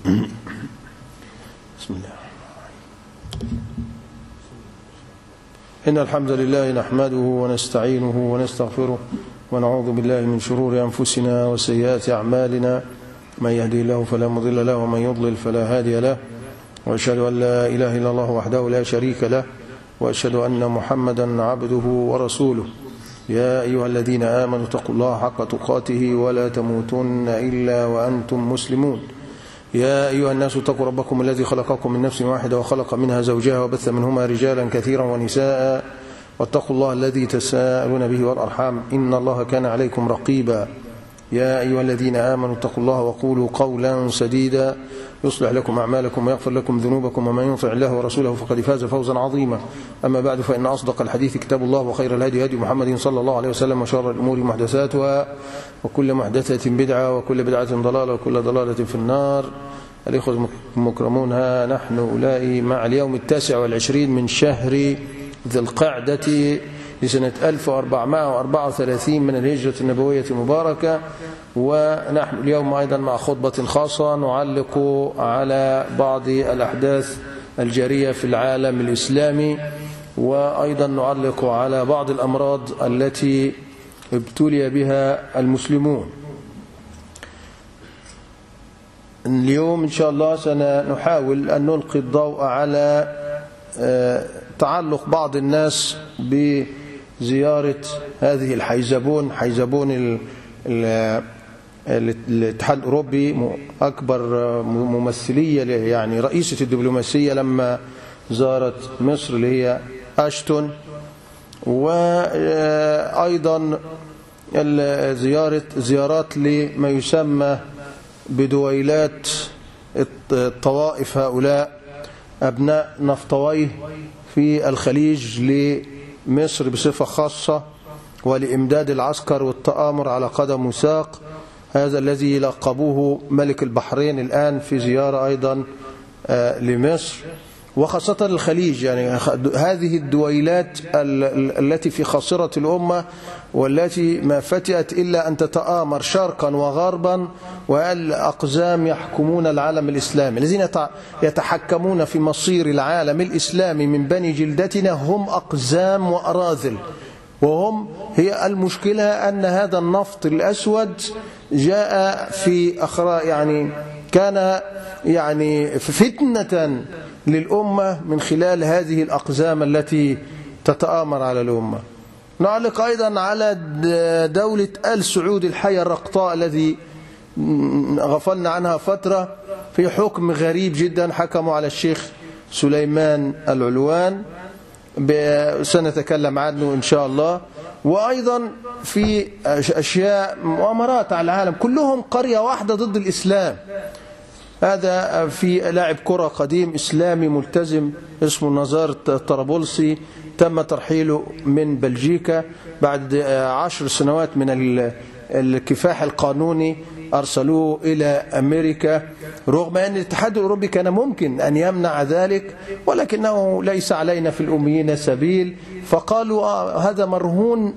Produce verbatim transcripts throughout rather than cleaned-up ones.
بسم الله. إن الحمد لله نحمده ونستعينه ونستغفره ونعوذ بالله من شرور أنفسنا وسيئات أعمالنا، من يهدي الله فلا مضل له ومن يضلل فلا هادي له، وأشهد أن لا إله إلا الله وحده لا شريك له، وأشهد أن محمدا عبده ورسوله. يا أيها الذين آمنوا اتقوا الله حق تقاته ولا تموتن إلا وأنتم مسلمون. يا أيها الناس اتقوا ربكم الذي خلقكم من نفس واحدة وخلق منها زوجها وبث منهما رجالا كثيرا ونساء، واتقوا الله الذي تساءلون به والأرحام إن الله كان عليكم رقيبا. يا أيها الذين آمنوا اتقوا الله وقولوا قولا سديدا يصلح لكم أعمالكم ويغفر لكم ذنوبكم، ومن يطع الله ورسوله فقد فاز فوزا عظيما. أما بعد، فإن أصدق الحديث كتاب الله، وخير الهدي هدي محمد صلى الله عليه وسلم، وشر الأمور محدثاتها، وكل محدثة بدعة، وكل بدعة ضلالة، وكل ضلالة في النار. الإخوة المكرمون، ها نحن أولئك مع اليوم التاسع والعشرين من شهر ذي القعدة لسنة ألف وأربعمائة وأربعة وثلاثين من الهجرة النبوية المباركة، ونحن اليوم أيضا مع خطبة خاصة نعلق على بعض الأحداث الجارية في العالم الإسلامي، وأيضا نعلق على بعض الأمراض التي ابتلي بها المسلمون. اليوم إن شاء الله سنحاول أن نلقي الضوء على تعلق بعض الناس بزيارة هذه الحيزبون حيزبون الاتحاد الأوروبي، أكبر ممثلية يعني رئيسة الدبلوماسية لما زارت مصر اللي هي أشتون، وأيضا زيارة زيارات لما يسمى بدويلات الطوائف، هؤلاء أبناء نفطويه في الخليج لمصر بصفة خاصة، ولإمداد العسكر والتآمر على قدم وساق. هذا الذي لقبوه ملك البحرين الآن في زيارة أيضا لمصر، وخاصة الخليج. يعني هذه الدويلات التي في خاصرة الأمة، والتي ما فتئت إلا أن تتآمر شرقا وغربا، والأقزام يحكمون العالم الإسلامي. الذين يتحكمون في مصير العالم الإسلامي من بني جلدتنا هم أقزام وأراذل، وهم هي المشكلة أن هذا النفط الأسود جاء في أخرى، يعني كان يعني فتنة للأمة من خلال هذه الأقزام التي تتآمر على الأمة. نعلق أيضا على دولة آل سعود الحية الرقطاء الذي غفلنا عنها فترة، في حكم غريب جدا حكموا على الشيخ سليمان العلوان، سنتكلم عنه إن شاء الله. وأيضا في أشياء مؤامرات على العالم، كلهم قرية واحدة ضد الإسلام. هذا في لاعب كرة قديم إسلامي ملتزم اسمه نزار طرابلسي، تم ترحيله من بلجيكا بعد عشر سنوات من الكفاح القانوني، أرسلوه إلى أمريكا، رغم أن الاتحاد الأوروبي كان ممكن أن يمنع ذلك، ولكنه ليس علينا في الأميين سبيل، فقالوا آه هذا مرهون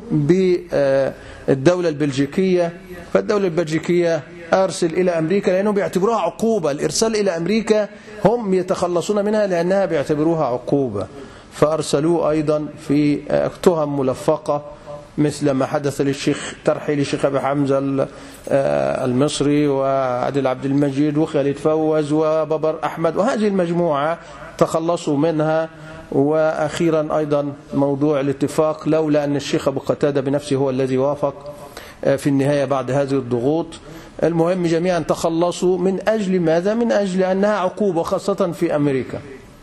بالدولة البلجيكية. فالدولة البلجيكية أرسل إلى أمريكا لأنهم بيعتبروها عقوبة. الإرسال إلى أمريكا هم يتخلصون منها لأنها بيعتبروها عقوبة، فأرسلوه أيضا في تهم ملفقة، مثل ما حدث للشيخ ترحيل الشيخ أبي حمزة المصري وعادل عبد المجيد وخالد فوز وببر أحمد، وهذه المجموعة تخلصوا منها. وأخيرا أيضا موضوع الاتفاق، لولا أن الشيخ أبو قتادة بنفسه هو الذي وافق في النهاية بعد هذه الضغوط. المهم جميعا تخلصوا. من أجل ماذا؟ من أجل أنها عقوبة، خاصة في أمريكا.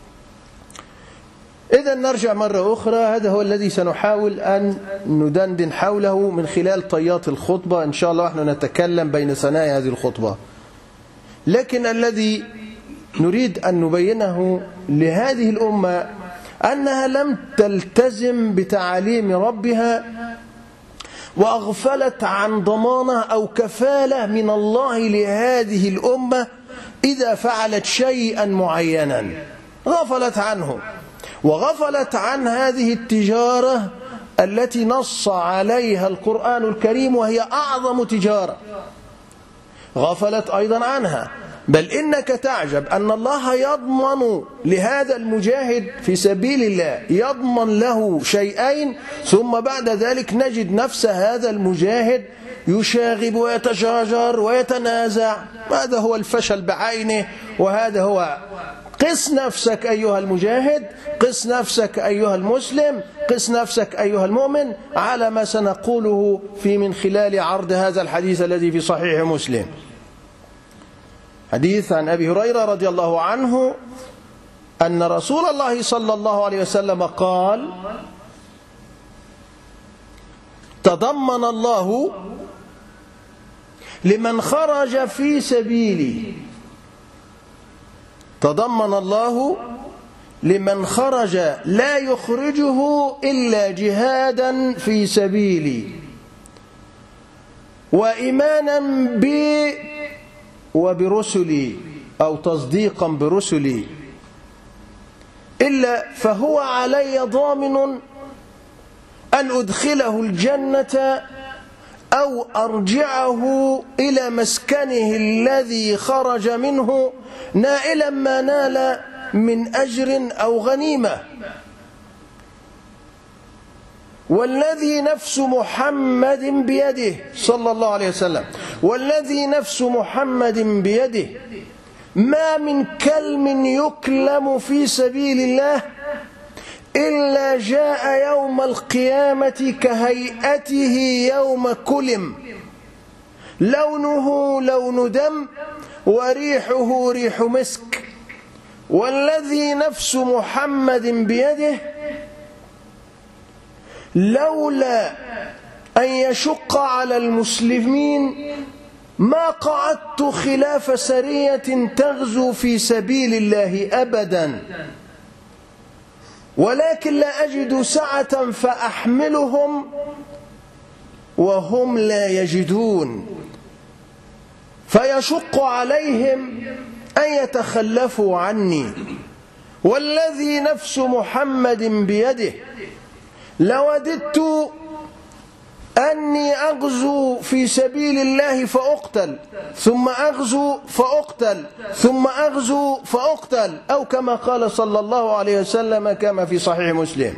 إذا نرجع مرة أخرى، هذا هو الذي سنحاول أن ندندن حوله من خلال طيات الخطبة إن شاء الله. نحن نتكلم بين ثنايا هذه الخطبة، لكن الذي نريد أن نبينه لهذه الأمة أنها لم تلتزم بتعاليم ربها، وأغفلت عن ضمانة أو كفالة من الله لهذه الأمة إذا فعلت شيئا معينا، غفلت عنه، وغفلت عن هذه التجارة التي نص عليها القرآن الكريم، وهي أعظم تجارة. غفلت أيضا عنها، بل إنك تعجب أن الله يضمن لهذا المجاهد في سبيل الله، يضمن له شيئين، ثم بعد ذلك نجد نفس هذا المجاهد يشاغب ويتشاجر ويتنازع. هذا هو الفشل بعينه، وهذا هو. قس نفسك أيها المجاهد، قس نفسك أيها المسلم، قس نفسك أيها المؤمن على ما سنقوله في من خلال عرض هذا الحديث الذي في صحيح مسلم. حديث عن أبي هريرة رضي الله عنه أن رسول الله صلى الله عليه وسلم قال: تضمن الله لمن خرج في سبيلي، تضمن الله لمن خرج لا يخرجه إلا جهادا في سبيلي وإيمانا بي وبرسلي، أو تصديقا برسلي، إلا فهو علي ضامن أن أدخله الجنة أو أرجعه إلى مسكنه الذي خرج منه نائلا ما نال من أجر أو غنيمة. والذي نفس محمد بيده صلى الله عليه وسلم، والذي نفس محمد بيده ما من كلم يكلم في سبيل الله إلا جاء يوم القيامة كهيئته يوم كلم، لونه لون دم وريحه ريح مسك. والذي نفس محمد بيده لولا أن يشق على المسلمين ما قعدت خلاف سرية تغزو في سبيل الله أبدا، ولكن لا أجد سعة فأحملهم وهم لا يجدون، فيشق عليهم أن يتخلفوا عني. والذي نفس محمد بيده لوددت أني أغزو في سبيل الله فأقتل، ثم أغزو فأقتل، ثم أغزو فأقتل، أو كما قال صلى الله عليه وسلم كما في صحيح مسلم.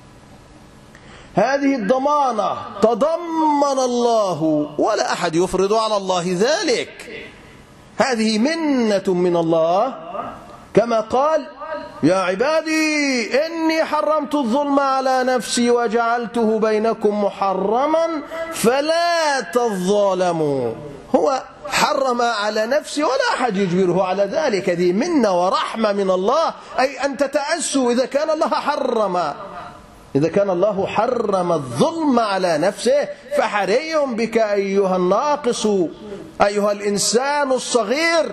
هذه الضمانة تضمن الله، ولا أحد يفرض على الله ذلك، هذه منة من الله، كما قال: يا عبادي إني حرمت الظلم على نفسي وجعلته بينكم محرما فلا تظالموا. هو حرم على نفسه ولا أحد يجبره على ذلك، هذه منة ورحمة من الله، أي أن تتأسوا إذا كان الله حرم إذا كان الله حرم الظلم على نفسه، فحري بك أيها الناقص، أيها الإنسان الصغير،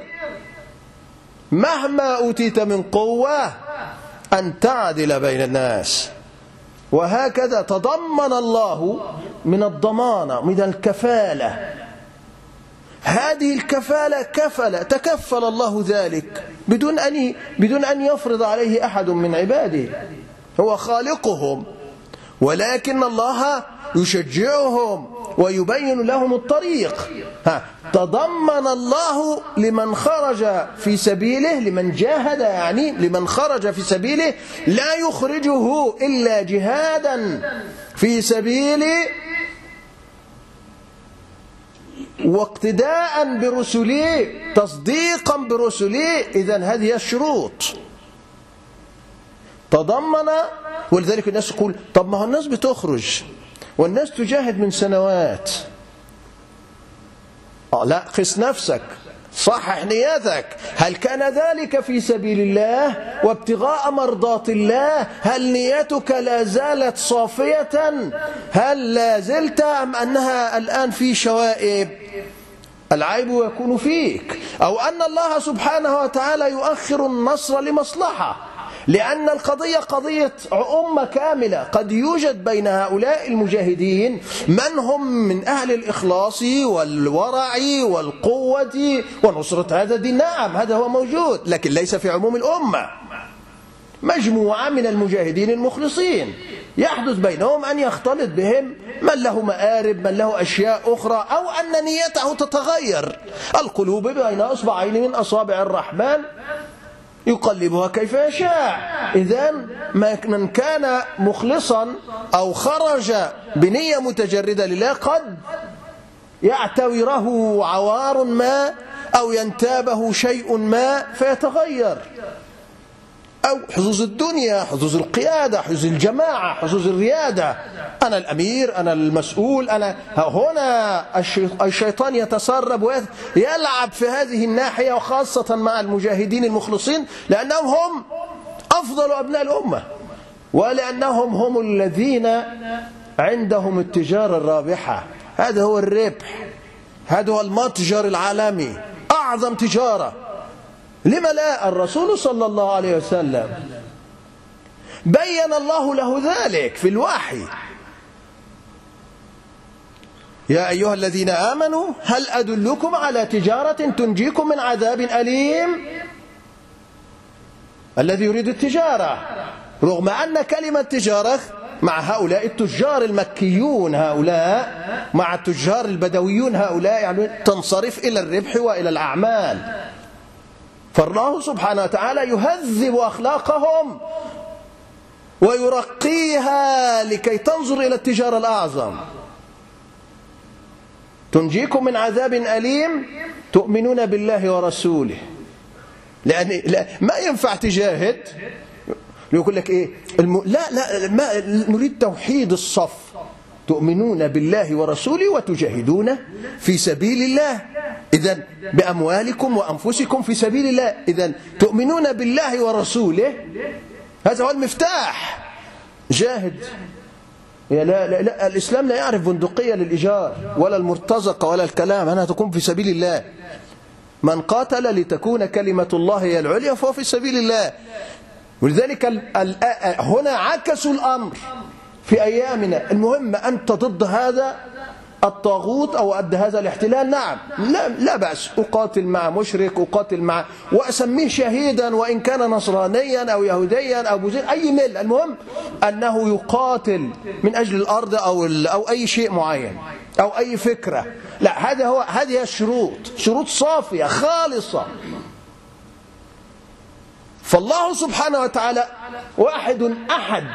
مهما أوتيت من قوة أن تعدل بين الناس. وهكذا تضمن الله من الضمانة، من الكفالة. هذه الكفالة كفل تكفل الله ذلك بدون أن بدون أن يفرض عليه أحد من عباده، هو خالقهم، ولكن الله يشجعهم ويبين لهم الطريق. ها تضمن الله لمن خرج في سبيله، لمن جاهد يعني لمن خرج في سبيله لا يخرجه إلا جهادا في سبيله واقتداء برسله، تصديقا برسله. إذن هذه الشروط تضمن. ولذلك الناس يقول: طب ما هو الناس بتخرج والناس تجاهد من سنوات. آه لا، قس نفسك، صحح نيتك، هل كان ذلك في سبيل الله وابتغاء مرضات الله؟ هل نيتك لا زالت صافية؟ هل لا زلت أم أنها الآن في شوائب؟ العيب يكون فيك، أو أن الله سبحانه وتعالى يؤخر النصر لمصلحة، لأن القضية قضية أمة كاملة. قد يوجد بين هؤلاء المجاهدين من هم من أهل الإخلاص والورع والقوة ونصرة هذا الدين، نعم هذا هو موجود، لكن ليس في عموم الأمة. مجموعة من المجاهدين المخلصين يحدث بينهم أن يختلط بهم من له مآرب، من له أشياء أخرى، أو أن نيته تتغير. القلوب بين أصبعين من أصابع الرحمن يقلبها كيف يشاء. إذن من كان مخلصا أو خرج بنية متجردة لله قد يعتوره عوار ما أو ينتابه شيء ما فيتغير، أو حظوظ الدنيا، حظوظ القيادة، حظوظ الجماعة، حظوظ الريادة، أنا الأمير، أنا المسؤول، أنا هنا الشيطان يتسرب ويلعب في هذه الناحية، وخاصة مع المجاهدين المخلصين، لأنهم هم أفضل أبناء الأمة، ولأنهم هم الذين عندهم التجارة الرابحة. هذا هو الربح، هذا هو المتجر العالمي، أعظم تجارة. لما لا؟ الرسول صلى الله عليه وسلم بين الله له ذلك في الوحي: يا أيها الذين آمنوا هل أدلكم على تجارة تنجيكم من عذاب أليم؟ الذي يريد التجارة، رغم أن كلمة تجارة مع هؤلاء التجار المكيون، هؤلاء مع التجار البدويون، هؤلاء يعني تنصرف إلى الربح وإلى الأعمال. فالله سبحانه وتعالى يهذب أخلاقهم ويرقيها لكي تنظر إلى التجارة الأعظم. تنجيكم من عذاب أليم تؤمنون بالله ورسوله. لأن لا ما ينفع تجاهد يقول لك إيه الم... لا لا ما نريد توحيد الصف. تؤمنون بالله ورسوله وتجاهدون في سبيل الله، إذن بأموالكم وأنفسكم في سبيل الله. إذن تؤمنون بالله ورسوله، هذا هو المفتاح. جاهد. لا لا لا الإسلام لا يعرف بندقية للإيجار ولا المرتزقة ولا الكلام. أنا تكون في سبيل الله. من قاتل لتكون كلمة الله هي العليا فهو في سبيل الله. ولذلك هنا عكسوا الأمر في أيامنا. المهم أنت ضد هذا الطاغوت أو ضد هذا الاحتلال، نعم، لا, لا بأس، أقاتل مع مشرك، أقاتل مع وأسميه شهيدا وإن كان نصرانيا أو يهوديا أو بوذيا، أي مل، المهم أنه يقاتل من أجل الأرض أو, أو أي شيء معين أو أي فكرة. لا، هذا هو، هذه الشروط، شروط صافية خالصة. فالله سبحانه وتعالى واحد أحد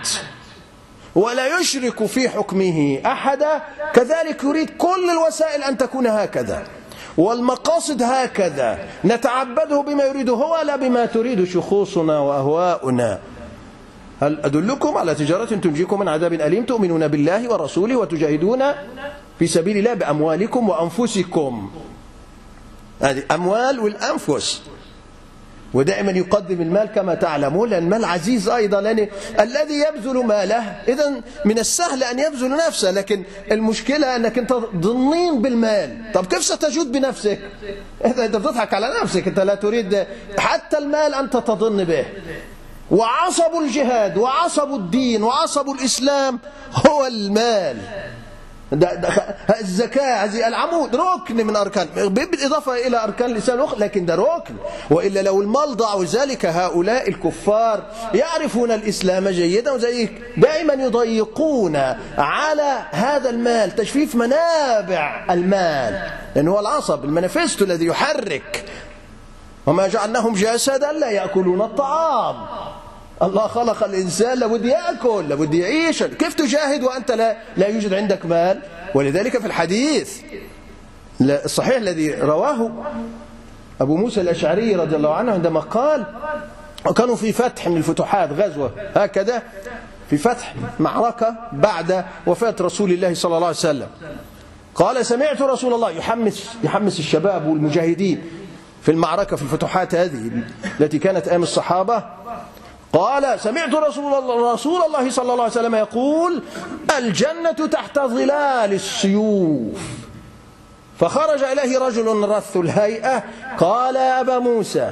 ولا يشرك في حكمه أحدا، كذلك يريد كل الوسائل أن تكون هكذا والمقاصد هكذا، نتعبده بما يريده هو لا بما تريد شخوصنا وأهواؤنا. هل أدلكم على تجارة تنجيكم من عذاب أليم تؤمنون بالله ورسوله وتجاهدون في سبيل الله بأموالكم وأنفسكم. هذه أموال والأنفس، ودائما يقدم المال كما تعلمون، لأن المال عزيز أيضا، لأن الذي يبذل ماله إذن من السهل أن يبذل نفسه، لكن المشكلة أنك أنت ضنين بالمال. طب كيف ستجود بنفسك؟ أنت بتضحك على نفسك، أنت لا تريد حتى المال أنت تضن به. وعصب الجهاد وعصب الدين وعصب الإسلام هو المال. ده ده الزكاة هذه العمود، ركن من أركان، بالإضافة إلى أركان الإسلام الأخرى، لكن ده ركن. وإلا لو المال ضاع، وذلك هؤلاء الكفار يعرفون الإسلام جيدا، وزي دائما يضيقون على هذا المال، تجفيف منابع المال، لأنه هو العصب، المنفست الذي يحرك. وما جعلناهم جسدا لا يأكلون الطعام. الله خلق الإنسان لابد يأكل، لابد يعيش. كيف تجاهد وأنت لا, لا يوجد عندك مال؟ ولذلك في الحديث الصحيح الذي رواه أبو موسى الأشعري رضي الله عنه عندما قال، وكانوا في فتح من الفتوحات، غزوة هكذا، في فتح معركة بعد وفاة رسول الله صلى الله عليه وسلم، قال: سمعت رسول الله يحمس يحمس الشباب والمجاهدين في المعركة في الفتوحات هذه التي كانت أيام الصحابة. قال: سمعت رسول الله, رسول الله صلى الله عليه وسلم يقول: الجنة تحت ظلال السيوف. فخرج إليه رجل رث الهيئة قال: يا أبا موسى،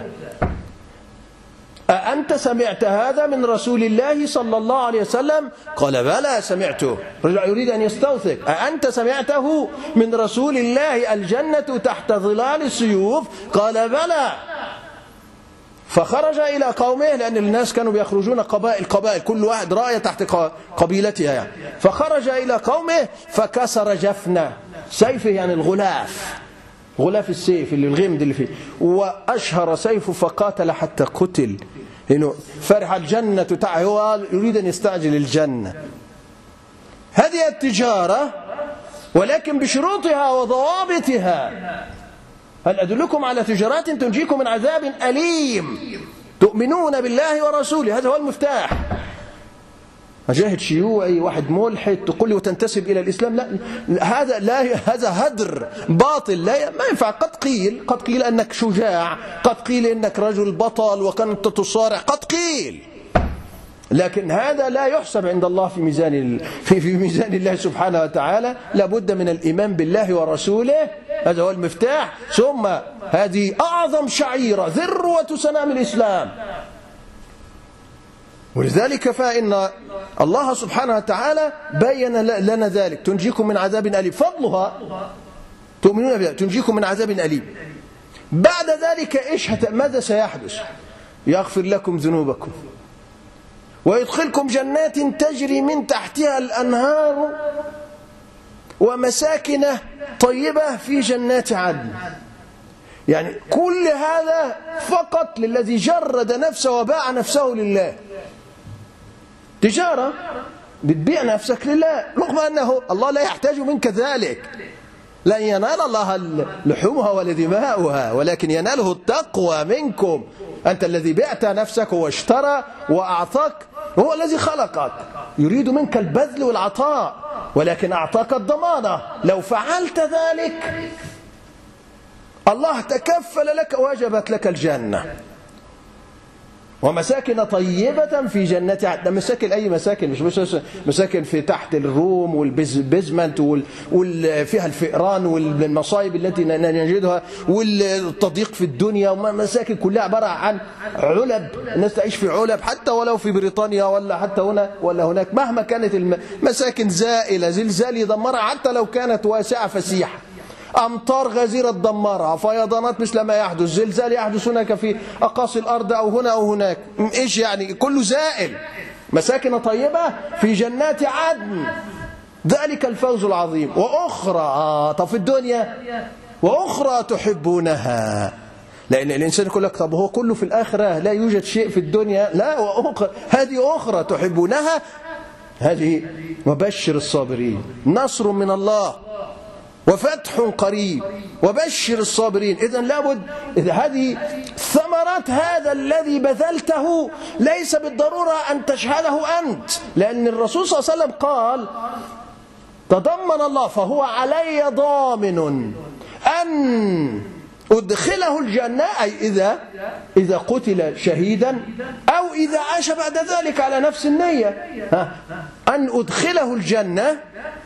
أأنت سمعت هذا من رسول الله صلى الله عليه وسلم؟ قال: بلى سمعته. رجع يريد أن يستوثق: أأنت سمعته من رسول الله الجنة تحت ظلال السيوف؟ قال: بلى. فخرج إلى قومه، لأن الناس كانوا بيخرجون قبائل قبائل، كل واحد راية تحت قبيلتها يعني. فخرج إلى قومه فكسر جفنه، سيفه يعني الغلاف، غلاف السيف اللي الغمد اللي فيه، وأشهر سيفه فقاتل حتى قتل، لأنه فرح الجنة تعه، هو يريد أن يستعجل الجنة. هذه التجارة ولكن بشروطها وضوابطها. هل أدلكم على تجارات تنجيكم من عذاب أليم تؤمنون بالله ورسوله؟ هذا هو المفتاح. مجاهد شيوعي واحد ملحد تقول لي وتنتسب إلى الإسلام، لا هذا لا هذا هدر باطل، لا ما ينفع. قد قيل قد قيل أنك شجاع، قد قيل أنك رجل بطل وكنت تصارع، قد قيل، لكن هذا لا يحسب عند الله في ميزان في في ميزان الله سبحانه وتعالى. لابد من الإيمان بالله ورسوله، هذا هو المفتاح. ثم هذه أعظم شعيرة، ذروة سنام الإسلام. ولذلك فإن الله سبحانه وتعالى بين لنا ذلك، تنجيكم من عذاب أليم، فضلها تؤمنون بها تنجيكم من عذاب أليم. بعد ذلك إيش ماذا سيحدث؟ يغفر لكم ذنوبكم ويدخلكم جنات تجري من تحتها الأنهار ومساكن طيبة في جنات عدن. يعني كل هذا فقط للذي جرد نفسه وباع نفسه لله. تجارة بتبيع نفسك لله، رغم أنه الله لا يحتاج منك ذلك، لن ينال الله لحومها ولا دماؤها، ولكن يناله التقوى منكم. أنت الذي بعت نفسك هو اشترى وأعطاك، هو الذي خلقك، يريد منك البذل والعطاء، ولكن أعطاك الضمانة. لو فعلت ذلك الله تكفل لك، وجبت لك الجنة. ومساكن طيبة في جنات عدن. مساكن أي مساكن، مش مساكن في تحت الروم والبيزمنت وفيها الفئران والمصايب التي نجدها والتضييق في الدنيا. مساكن كلها عبارة عن علب، الناس تعيش في علب، حتى ولو في بريطانيا ولا حتى هنا ولا هناك، مهما كانت المساكن زائلة، زلزال يدمرها حتى لو كانت واسعة فسيحة، أمطار غزيرة تدمرها، فيضانات مثل ما يحدث، زلزال يحدث هناك في أقاصي الأرض أو هنا أو هناك، إيش يعني كله زائل. مساكن طيبة في جنات عدن، ذلك الفوز العظيم. وأخرى آه طب في الدنيا وأخرى تحبونها، لأن الإنسان يقول لك طب هو كله في الآخرة، لا يوجد شيء في الدنيا، لا، وأخرى هذه أخرى تحبونها، هذه وبشر الصابرين، نصر من الله وفتح قريب وبشر الصابرين. إذن لابد، إذا هذه ثمرات هذا الذي بذلته ليس بالضرورة أن تشهده أنت، لأن الرسول صلى الله عليه وسلم قال تضمن الله فهو علي ضامن أن أدخله الجنة، أي إذا إذا قتل شهيدا أو إذا عاش بعد ذلك على نفس النية، أن أدخله الجنة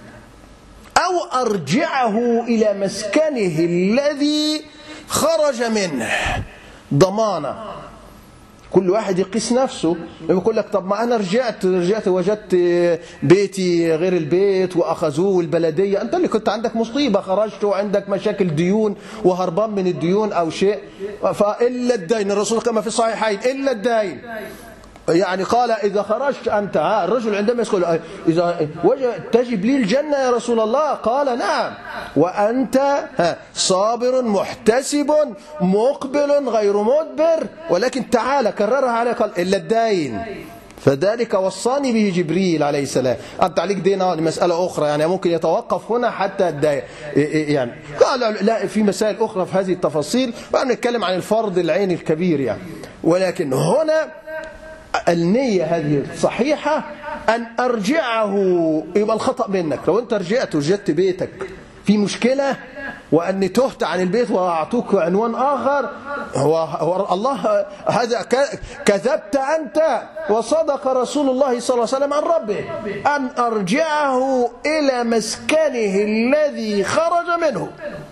أو أرجعه إلى مسكنه الذي خرج منه، ضمانة. كل واحد يقيس نفسه، يقول لك طب ما أنا رجعت رجعت وجدت بيتي غير البيت وأخذوه والبلدية، أنت اللي كنت عندك مصيبة، خرجت وعندك مشاكل ديون وهربان من الديون أو شيء، فإلا الدين، الرسول كما في الصحيحين إلا الدين، يعني قال إذا خرجت أنت، ها الرجل عندما يقول إذا تجب لي الجنة يا رسول الله، قال نعم، وأنت صابر محتسب مقبل غير مدبر، ولكن تعال كررها عليه، قال إلا الدين، فذلك وصاني به جبريل عليه السلام. أنت عليك دين، مسألة أخرى يعني ممكن يتوقف هنا حتى الدين، يعني قال لا، في مسائل أخرى في هذه التفاصيل، ونتكلم عن الفرض العين الكبير يعني. ولكن هنا النية هذه صحيحة، أن أرجعه، يبقى الخطأ منك لو أنت رجعت وجدت بيتك في مشكلة وأني تهت عن البيت وأعطوك عنوان آخر، هو, هو الله، هذا كذبت أنت، وصدق رسول الله صلى الله عليه وسلم عن ربه، أن أرجعه إلى مسكنه الذي خرج منه.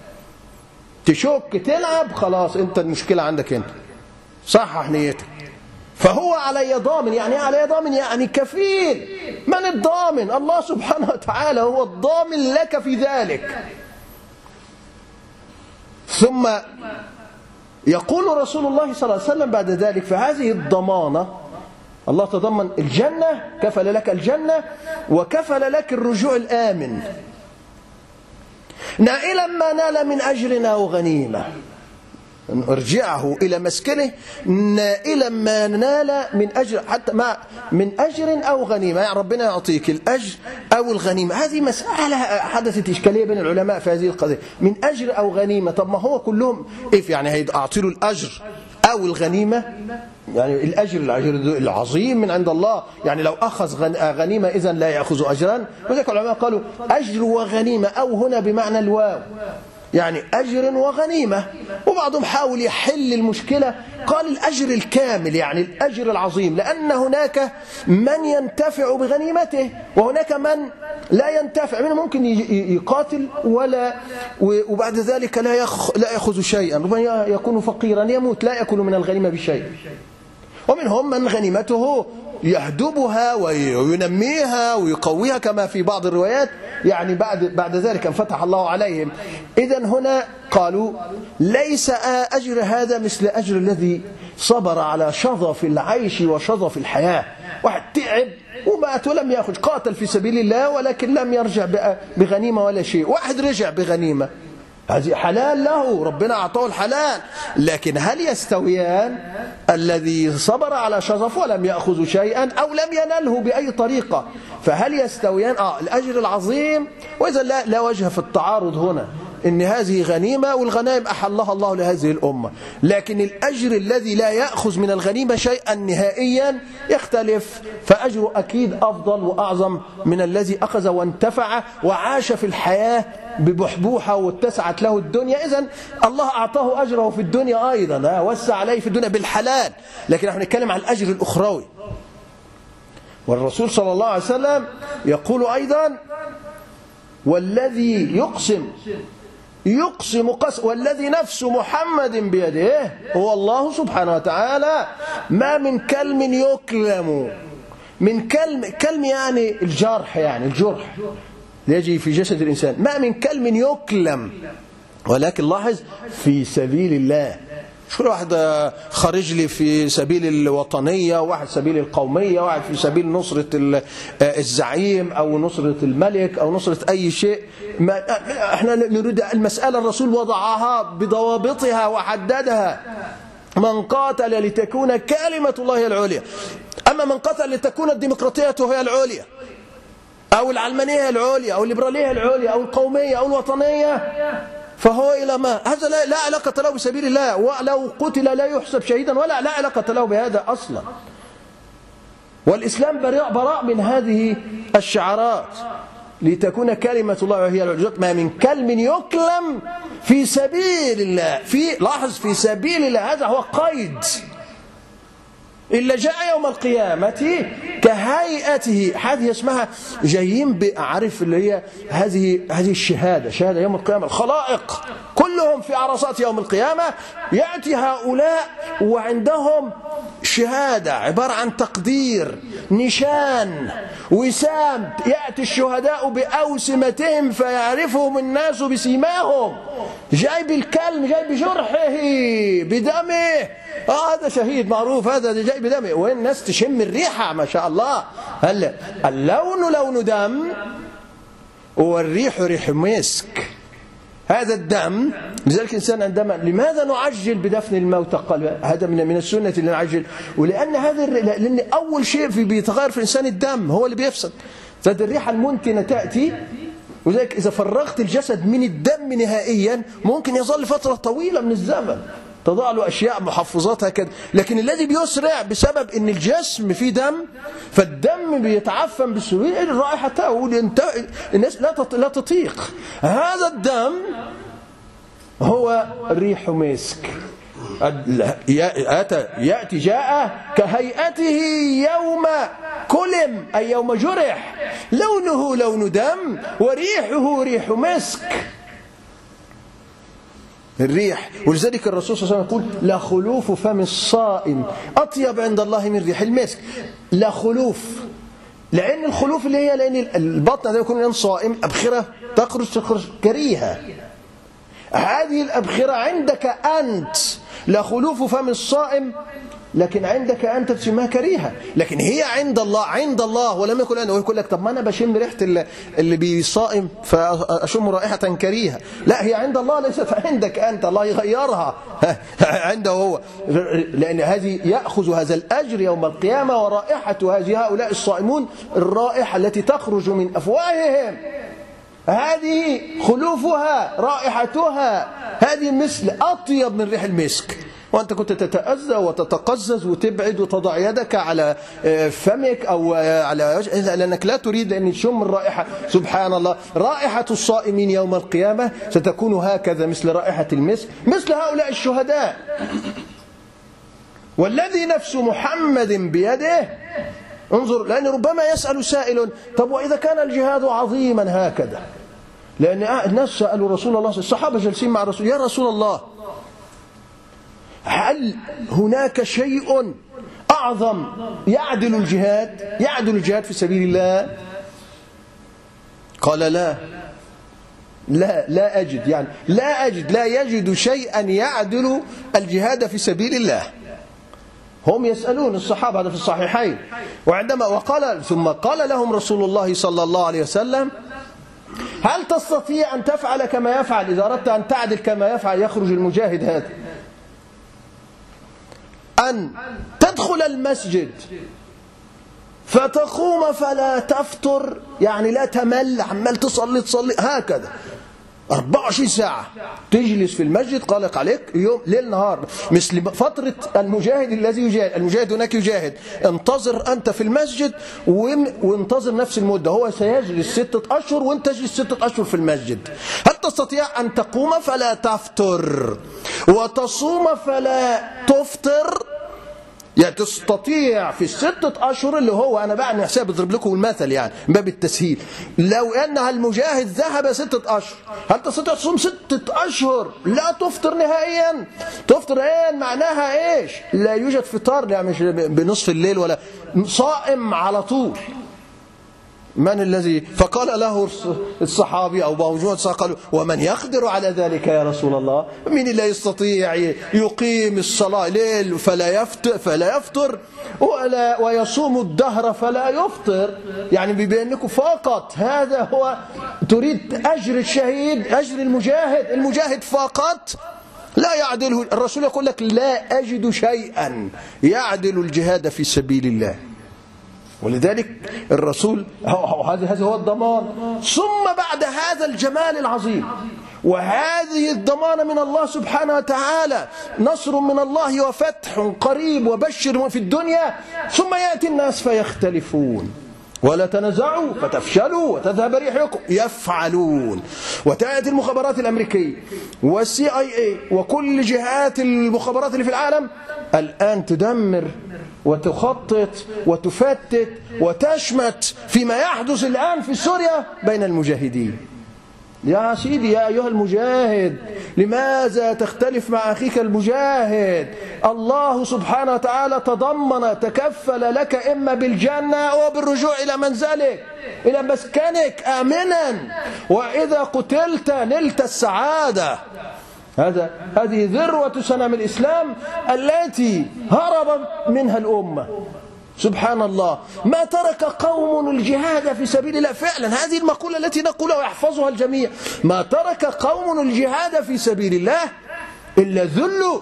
تشك تلعب خلاص، أنت المشكلة عندك أنت، صحح نيتك. فهو علي ضامن، يعني علي ضامن يعني كفيل. من الضامن؟ الله سبحانه وتعالى هو الضامن لك في ذلك. ثم يقول رسول الله صلى الله عليه وسلم بعد ذلك: فهذه الضمانة، الله تضمن الجنة، كفل لك الجنة وكفل لك الرجوع الآمن نائلا ما نال من أجر أو غنيمة، ارجعه إلى مسكنه نائلا ما نال من أجر، حتى ما من أجر أو غنيمة، يعني ربنا يعطيك الأجر أو الغنيمة. هذه مسألة حدثت إشكالية بين العلماء في هذه القضية، من أجر أو غنيمة. طب ما هو كلهم إيه يعني؟ أعطي له الأجر أو الغنيمة، يعني الأجر الأجر العظيم من عند الله، يعني لو أخذ غنيمة إذن لا يأخذ أجرا. وذلك العلماء قالوا أجر وغنيمة، أو هنا بمعنى الواو، يعني أجر وغنيمة. وبعضهم حاول يحل المشكلة، قال الأجر الكامل، يعني الأجر العظيم، لأن هناك من ينتفع بغنيمته وهناك من لا ينتفع منه، ممكن يقاتل ولا وبعد ذلك لا لا يأخذ شيئا، ربما يكون فقيرا يموت لا يأكل من الغنيمة بشيء. ومنهم من غنيمته يهدبها وينميها ويقويها كما في بعض الروايات، يعني بعد بعد ذلك ان فتح الله عليهم. إذن هنا قالوا ليس أجر هذا مثل أجر الذي صبر على شظف العيش وشظف الحياة. واحد تعب ومات ولم يأخذ، قاتل في سبيل الله ولكن لم يرجع بغنيمة ولا شيء، واحد رجع بغنيمة، هذه حلال له، ربنا أعطاه الحلال. لكن هل يستويان الذي صبر على شظف ولم يأخذ شيئا أو لم ينله بأي طريقة؟ فهل يستويان؟ آه الأجر العظيم. وإذا لا, لا وجه في التعارض هنا، إن هذه غنيمة والغنائم أحلها الله لهذه الأمة، لكن الأجر الذي لا يأخذ من الغنيمة شيئا نهائيا يختلف، فأجره أكيد أفضل وأعظم من الذي أخذ وانتفع وعاش في الحياة ببحبوحة واتسعت له الدنيا. إذن الله أعطاه أجره في الدنيا أيضا، وسع عليه في الدنيا بالحلال، لكن نحن نتكلم عن الأجر الأخروي. والرسول صلى الله عليه وسلم يقول أيضا: والذي يقسم يقسم قسم والذي نفس محمد بيده هو الله سبحانه وتعالى، ما من كلم يكلم، من كلم كلم يعني الجرح، يعني الجرح يجي في جسد الإنسان، ما من كلم يكلم، ولكن لاحظ في سبيل الله. شو واحد خارج لي في سبيل الوطنية، واحد في سبيل القومية، واحد في سبيل نصرة الزعيم أو نصرة الملك أو نصرة أي شيء. ما احنا نريد المسألة الرسول وضعها بضوابطها وحددها: من قاتل لتكون كلمة الله العليا. أما من قاتل لتكون الديمقراطية هي العليا أو العلمانية العليا أو الليبرالية العليا أو القومية أو الوطنية، فهو إلى ما هذا لا, لا علاقة له بسبيل الله، ولو قتل لا يحسب شهيدا، ولا لا علاقة له بهذا أصلا. والإسلام براء, براء من هذه الشعارات، لتكون كلمة الله وهي العليا. ما من كلم يكلم في سبيل الله، في لاحظ في سبيل الله، هذا هو قيد، إلا جاء يوم القيامة كهيئته. هذه اسمها جايين بعرف اللي هي هذه هذه الشهادة، شهادة يوم القيامة. الخلائق كلهم في عرصات يوم القيامة يأتي هؤلاء وعندهم شهادة عبارة عن تقدير، نشان، وسام. يأتي الشهداء بأوسمتهم فيعرفهم الناس بسيماهم، جاي بالكلم، جاي بجرحه بدمه، آه هذا شهيد معروف، هذا جاي بدمه، والناس تشم الريحة ما شاء الله. هلا اللون لون دم والريح ريح مسك، هذا الدم. لذلك الإنسان عندما لماذا نعجل بدفن الموتى؟ قال هذا من من السنة اللي نعجل، ولأن هذا لأن أول شيء في بيتغير في الإنسان الدم، هو اللي بيفسد. فهذه الريحة المنتنة تأتي، وذلك إذا فرغت الجسد من الدم نهائيا ممكن يظل فترة طويلة من الزمن، تضع له أشياء محفظات هكذا. لكن الذي بيسرع بسبب أن الجسم فيه دم، فالدم بيتعفن بسهولة، الرائحة تأول، الناس لا تطيق. هذا الدم هو ريح مسك، يأتي جاء كهيئته يوم كلم، أي يوم جرح، لونه لون دم وريحه ريح مسك، الريح. ولذلك الرسول صلى الله عليه وسلم يقول: لا خلوف فم الصائم أطيب عند الله من ريح المسك. لا خلوف، لأن الخلوف اللي هي لأن البطن ده يكون صائم أبخرة تخرج تخرج كريهة، هذه الأبخرة عندك أنت لخلوف فم الصائم، لكن عندك أنت تسميها كريهة، لكن هي عند الله عند الله ولم يكن أنه يقول لك طب ما أنا بشم ريحة اللي بيصائم فأشم رائحة كريهة. لا، هي عند الله ليست عندك أنت، الله يغيرها عنده هو، لأن هذه يأخذ هذا الأجر يوم القيامة. ورائحة هذه هؤلاء الصائمون الرائحة التي تخرج من أفواههم هذه خلوفها رائحتها هذه مثل أطيب من ريح المسك، وأنت كنت تتأذى وتتقزز وتبعد وتضع يدك على فمك أو على وجهك لأنك لا تريد أن تشم الرائحة. سبحان الله، رائحة الصائمين يوم القيامة ستكون هكذا مثل رائحة المسك، مثل هؤلاء الشهداء. والذي نفس محمد بيده، انظر، لأن ربما يسأل سائل طب وإذا كان الجهاد عظيما هكذا، لأن الناس سألوا رسول الله، الصحابة جالسين مع الرسول، يا رسول الله هل هناك شيء أعظم يعدل الجهاد يعدل الجهاد في سبيل الله؟ قال لا لا لا أجد، يعني لا أجد لا يجد شيئا يعدل الجهاد في سبيل الله. هم يسألون الصحابة، هذا في الصحيحين. وعندما وقال ثم قال لهم رسول الله صلى الله عليه وسلم هل تستطيع أن تفعل كما يفعل؟ إذا أردت أن تعدل كما يفعل يخرج المجاهد هذا، أن تدخل المسجد فتقوم فلا تفطر، يعني لا تمل، عمال تصلي تصلي هكذا أربعة وعشرين ساعة تجلس في المسجد قالق عليك يوم ليل نهار، مثل فترة المجاهد الذي يجاهد. المجاهد هناك يجاهد، انتظر أنت في المسجد وانتظر نفس المدة، هو سيجلس ستة أشهر وانت تجلس ستة أشهر في المسجد. هل تستطيع أن تقوم فلا تفطر وتصوم فلا تفطر؟ يعني تستطيع في الستة أشهر اللي هو أنا بعمل حساب أضرب لكم المثل يعني من باب التسهيل، لو أنها المجاهد ذهب ستة أشهر، هل تستطيع تصوم ستة أشهر لا تفطر نهائيا؟ تفطر إيه معناها إيش؟ لا يوجد فطار، يعني مش بنصف الليل ولا صائم على طول. من الذي فقال له الصحابي أو موجود قالوا ومن يقدر على ذلك يا رسول الله؟ من لا يستطيع يقيم الصلاة ليل فلا يفطر فلا يفطر ولا ويصوم الدهر فلا يفطر؟ يعني بيبينكم فقط هذا هو تريد أجر الشهيد، أجر المجاهد، المجاهد فقط لا يعدله. الرسول يقول لك لا أجد شيئا يعدل الجهاد في سبيل الله. ولذلك الرسول هذا هو الضمان. ثم بعد هذا الجمال العظيم وهذه الضمانة من الله سبحانه وتعالى، نصر من الله وفتح قريب وبشر في الدنيا، ثم يأتي الناس فيختلفون ولا تنازعوا فتفشلوا وتذهب ريحكم، يفعلون. وتأتي المخابرات الأمريكية والسي اي اي وكل جهات المخابرات اللي في العالم الآن تدمر وتخطط وتفتت وتشمت فيما يحدث الآن في سوريا بين المجاهدين. يا سيدي يا أيها المجاهد لماذا تختلف مع أخيك المجاهد؟ الله سبحانه وتعالى تضمن تكفل لك إما بالجنة وبالرجوع إلى منزلك إلى مسكنك آمنا، وإذا قتلت نلت السعادة. هذا هذه ذروة سنام الإسلام التي هرب منها الأمة. سبحان الله، ما ترك قوم الجهاد في سبيل الله. فعلا هذه المقولة التي نقولها ويحفظها الجميع، ما ترك قوم الجهاد في سبيل الله إلا ذلوا،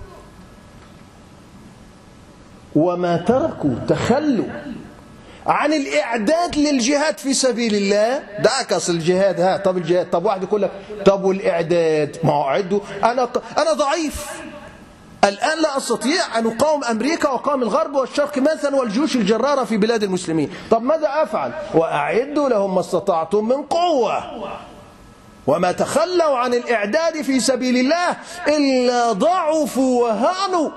وما تركوا تخلوا عن الإعداد للجهاد في سبيل الله. دعك أصل الجهاد، ها طب الجهاد، طب واحد يقول لك طب والإعداد ما هو عدوا، أنا أنا ضعيف الآن لا أستطيع أن أقاوم أمريكا وأقاوم الغرب والشرق مثلا والجيوش الجرارة في بلاد المسلمين. طب ماذا أفعل؟ وأعدوا لهم ما استطعتم من قوة. وما تخلوا عن الإعداد في سبيل الله إلا ضعفوا وهانوا.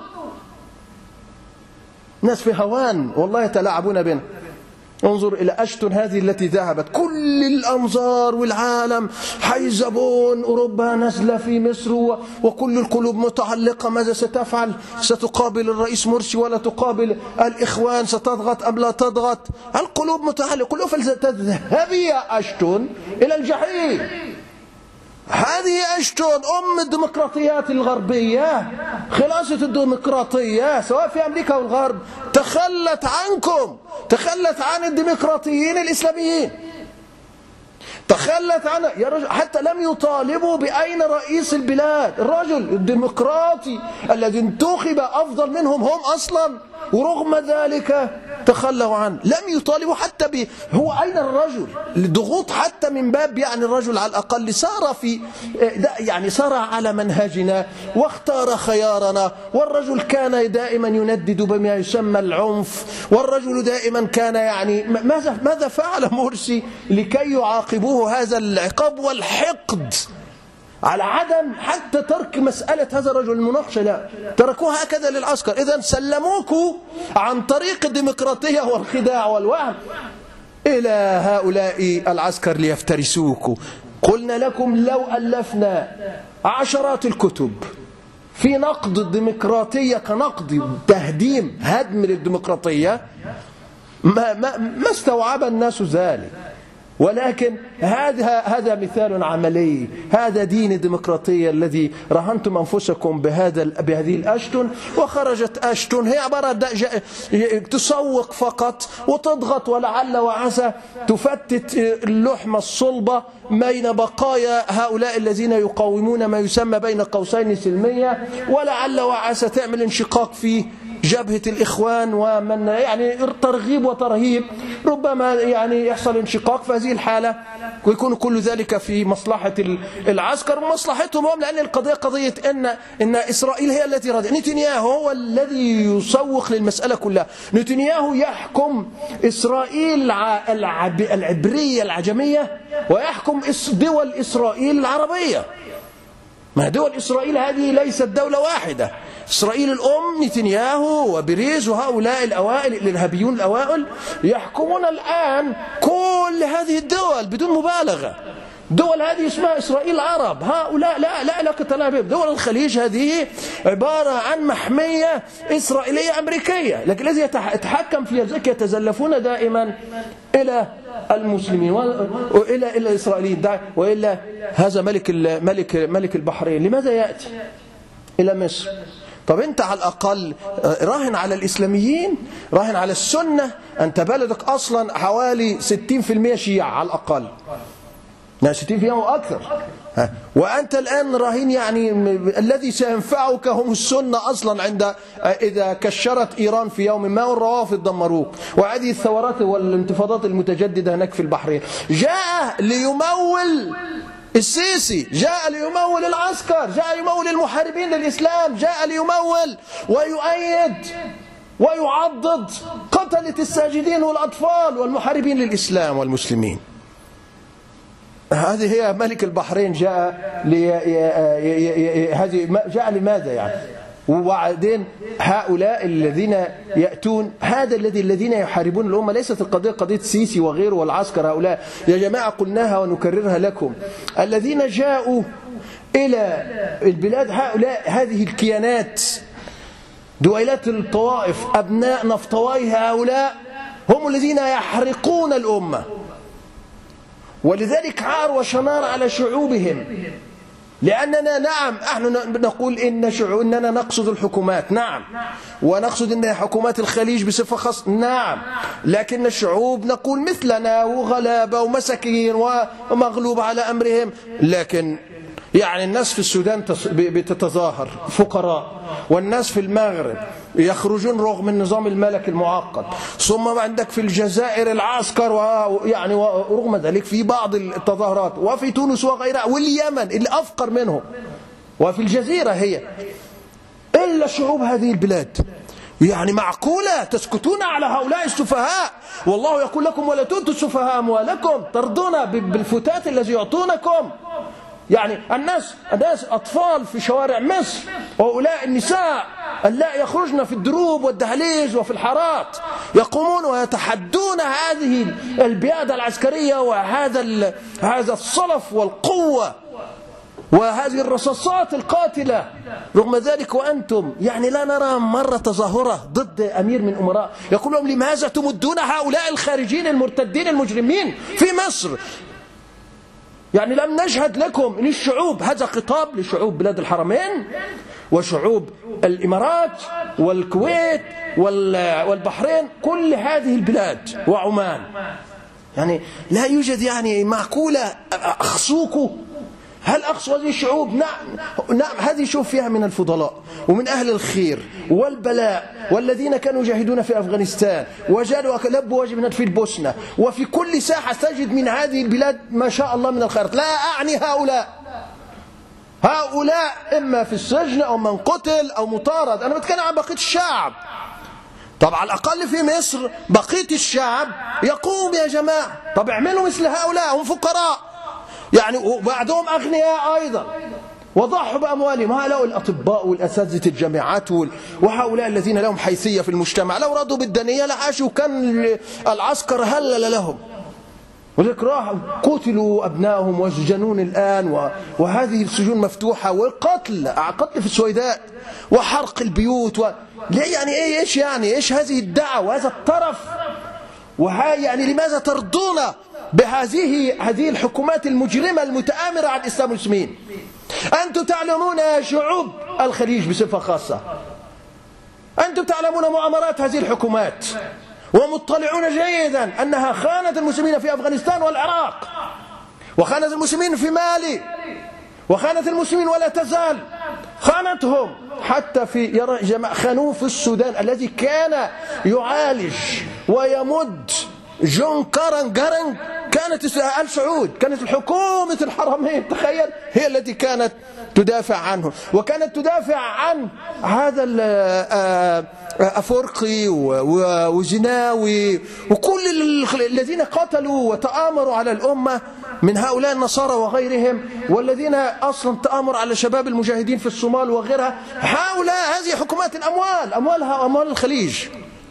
ناس في هوان والله يتلاعبون بنا. انظر إلى أشتون هذه التي ذهبت كل الأنظار والعالم حيزبون، أوروبا نزل في مصر وكل القلوب متعلقة. ماذا ستفعل؟ ستقابل الرئيس مرسي ولا تقابل الإخوان؟ ستضغط أم لا تضغط؟ القلوب متعلقة. قل فلتذهبي يا أشتون إلى الجحيم. هذه أشتون أم الديمقراطيات الغربية، خلاصة الديمقراطية سواء في أمريكا والغرب تخلت عنكم، تخلت عن الديمقراطيين الإسلاميين، تخلت عنه يا رجل. حتى لم يطالبوا بأين رئيس البلاد، الرجل الديمقراطي الذي انتخب أفضل منهم هم أصلا، ورغم ذلك تخلوا عنه، لم يطالبوا حتى ب هو أين الرجل؟ الضغوط حتى من باب يعني الرجل على الأقل سار في يعني سار على منهجنا واختار خيارنا، والرجل كان دائما يندد بما يسمى العنف، والرجل دائما كان يعني ماذا ماذا فعل مرسي لكي يعاقبوه هذا العقاب والحقد على عدم حتى ترك مسألة هذا الرجل المناقشة؟ لا، تركوها هكذا للعسكر. إذن سلموكوا عن طريق الديمقراطية والخداع والوهم إلى هؤلاء العسكر ليفترسوكوا. قلنا لكم لو ألفنا عشرات الكتب في نقد الديمقراطية كنقد تهديم هدم للديمقراطية ما, ما, ما استوعب الناس ذلك، ولكن هذا هذا مثال عملي. هذا دين الديمقراطية الذي رهنتم أنفسكم بهذا بهذه الأشتون، وخرجت أشتون هي عبارة تسوق فقط وتضغط ولعل وعسى تفتت اللحمة الصلبة بين بقايا هؤلاء الذين يقاومون ما يسمى بين قوسين سلمية، ولعل وعسى تعمل انشقاق في جبهة الإخوان ومن يعني ترغيب وترهيب، ربما يعني يحصل انشقاق في هذه الحالة ويكون كل ذلك في مصلحة العسكر ومصلحتهم هم، لأن القضية قضية إن إن إسرائيل هي التي رضي. نتنياهو هو الذي يسوق للمسألة كلها. نتنياهو يحكم إسرائيل العبرية العجمية ويحكم دول إسرائيل العربية. ما دول إسرائيل هذه ليست دولة واحدة، إسرائيل الأم نتنياهو وبريز وهؤلاء الأوائل الإرهابيون الأوائل يحكمون الآن كل هذه الدول بدون مبالغة. دول هذه اسمها إسرائيل العرب، هؤلاء لا لا علاقة لها بهم. دول الخليج هذه عبارة عن محمية إسرائيلية أمريكية، لكن الذي يتحكم في ذلك يتزلفون دائما إلى المسلمين وإلى إلى الإسرائيليين. وإلا هذا ملك ملك ملك البحرين لماذا يأتي إلى مصر؟ طب أنت على الأقل راهن على الإسلاميين، راهن على السنة. أنت بلدك أصلا حوالي ستين بالمئة شيعة على الأقل، ستين بالمئة وأكثر، وأنت الآن راهن يعني الذي سينفعك هم السنة أصلا. عند إذا كشرت إيران في يوم ما والروافض دمروك، وهذه الثورات والانتفاضات المتجددة هناك في البحرين، جاء ليمول السيسي، جاء ليمول العسكر، جاء ليمول المحاربين للإسلام، جاء ليمول ويؤيد ويعضد قتلة الساجدين والأطفال والمحاربين للإسلام والمسلمين. هذه هي ملك البحرين جاء لي... هذه جاء لماذا يعني؟ وبعدين هؤلاء الذين يأتون، هذا الذي الذين يحاربون الأمة، ليست القضية قضية سيسي وغيره والعسكر. هؤلاء يا جماعة قلناها ونكررها لكم، الذين جاءوا إلى البلاد هؤلاء هذه الكيانات دويلات الطوائف أبناء نفطوي، هؤلاء هم الذين يحرقون الأمة، ولذلك عار وشنار على شعوبهم. لأننا نعم احنا نقول إن شعو إننا نقصد الحكومات، نعم، ونقصد إن حكومات الخليج بصفة خاصة، نعم، لكن الشعوب نقول مثلنا وغلابة ومساكين ومغلوب على أمرهم. لكن يعني الناس في السودان بتتظاهر فقراء، والناس في المغرب يخرجون رغم النظام الملكي المعقد، ثم عندك في الجزائر العسكر، ويعني ورغم ذلك في بعض التظاهرات، وفي تونس وغيرها، واليمن اللي أفقر منهم، وفي الجزيرة هي، إلا شعوب هذه البلاد. يعني معقولة تسكتون على هؤلاء السفهاء؟ والله يقول لكم ولا تؤتوا السفهاء أموالكم، ترضون بالفتات الذي يعطونكم. يعني الناس الناس أطفال في شوارع مصر، وهؤلاء النساء اللائي يخرجن في الدروب والدهاليز وفي الحارات، يقومون ويتحدون هذه البيادة العسكرية وهذا هذا الصلف والقوة وهذه الرصاصات القاتلة. رغم ذلك وأنتم يعني لا نرى مرة تظاهرة ضد أمير من أمراء يقول لهم لماذا تمدون هؤلاء الخارجين المرتدين المجرمين في مصر؟ يعني لم نشهد لكم للشعوب، هذا خطاب لشعوب بلاد الحرمين وشعوب الإمارات والكويت والبحرين، كل هذه البلاد وعمان. يعني لا يوجد يعني معقولة أخصوكوا؟ هل أقصوا هذه الشعوب؟ نعم نعم، هذه شوف فيها من الفضلاء ومن أهل الخير والبلاء، والذين كانوا يجاهدون في أفغانستان وجادوا لبوا وجبنا في البوسنة، وفي كل ساحة تجد من هذه البلاد ما شاء الله من الخيرات. لا أعني هؤلاء، هؤلاء إما في السجن أو من قتل أو مطارد. أنا بتكلم عن بقية الشعب. طب على الأقل في مصر بقية الشعب يقوم يا جماعة، طب اعملوا مثل هؤلاء، هم فقراء يعني وبعدهم أغنياء أيضا وضحوا بأموالهم. هؤلاء الأطباء والأساتذة الجامعات وهؤلاء الذين لهم حيثية في المجتمع لو رضوا بالدنية لعاشوا، كان العسكر هلل لهم، ولذلك راحوا قتلوا أبنائهم وسجنون الآن، وهذه السجون مفتوحة، والقتل قتل في السويداء وحرق البيوت و... ليه يعني إيه إيش يعني إيش هذه الدعوة وهذا الطرف؟ وها يعني لماذا ترضون بهذه هذه الحكومات المجرمة المتآمرة على الإسلام والمسلمين؟ أنتم تعلمون يا شعوب الخليج بصفة خاصة، أنتم تعلمون مؤامرات هذه الحكومات ومطلعون جيدا أنها خانت المسلمين في أفغانستان والعراق، وخانت المسلمين في مالي، وخانت المسلمين ولا تزال خانتهم حتى في يا جماعة خانوه في السودان الذي كان يعالج ويمد جون كارن جارن، كانت آل سعود، كانت الحكومة الحرمين تخيل هي التي كانت تدافع عنه، وكانت تدافع عن هذا أفورقي وزناوي وكل الذين قتلوا وتآمروا على الأمة من هؤلاء النصارى وغيرهم، والذين أصلا تآمروا على شباب المجاهدين في الصومال وغيرها. هؤلاء هذه حكومات الأموال، أموالها أموال الخليج.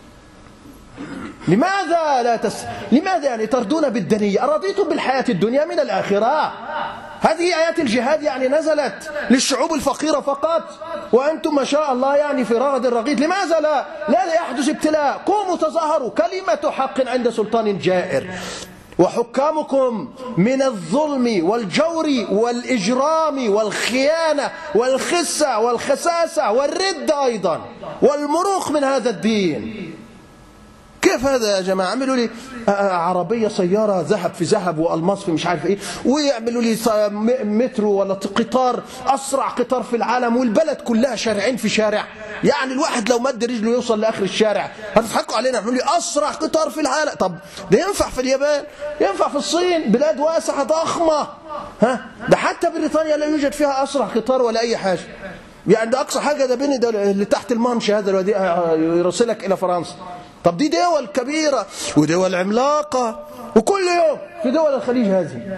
لماذا لا تس... لماذا يعني ترضون بالدنيا؟ أرضيتم بالحياة الدنيا من الآخرة؟ هذه آيات الجهاد يعني نزلت للشعوب الفقيرة فقط، وأنتم ما شاء الله يعني في رغد الرغيد. لماذا لا لا يحدث ابتلاء؟ قوموا تظاهروا، كلمة حق عند سلطان جائر، وحكامكم من الظلم والجور والإجرام والخيانة والخسة والخساسة والردة أيضا والمروق من هذا الدين. كيف هذا يا جماعة؟ عملوا لي عربية سيارة ذهب في ذهب والماس في مش عارف ايه، ويعملوا لي مترو ولا قطار أسرع قطار في العالم، والبلد كلها شارعين في شارع، يعني الواحد لو مد رجله يوصل لآخر الشارع. هتضحكوا علينا، يعملوا لي أسرع قطار في العالم. طب ده ينفع في اليابان، ينفع في الصين، بلاد واسعة ضخمة. ها ده حتى بريطانيا لا يوجد فيها أسرع قطار ولا أي حاجة. يعني ده أقصى حاجة ده بين ده اللي تحت المانش هذا الذي يرسلك إلى فرنسا. طب دي دول كبيرة ودول عملاقة، وكل يوم في دول الخليج هذه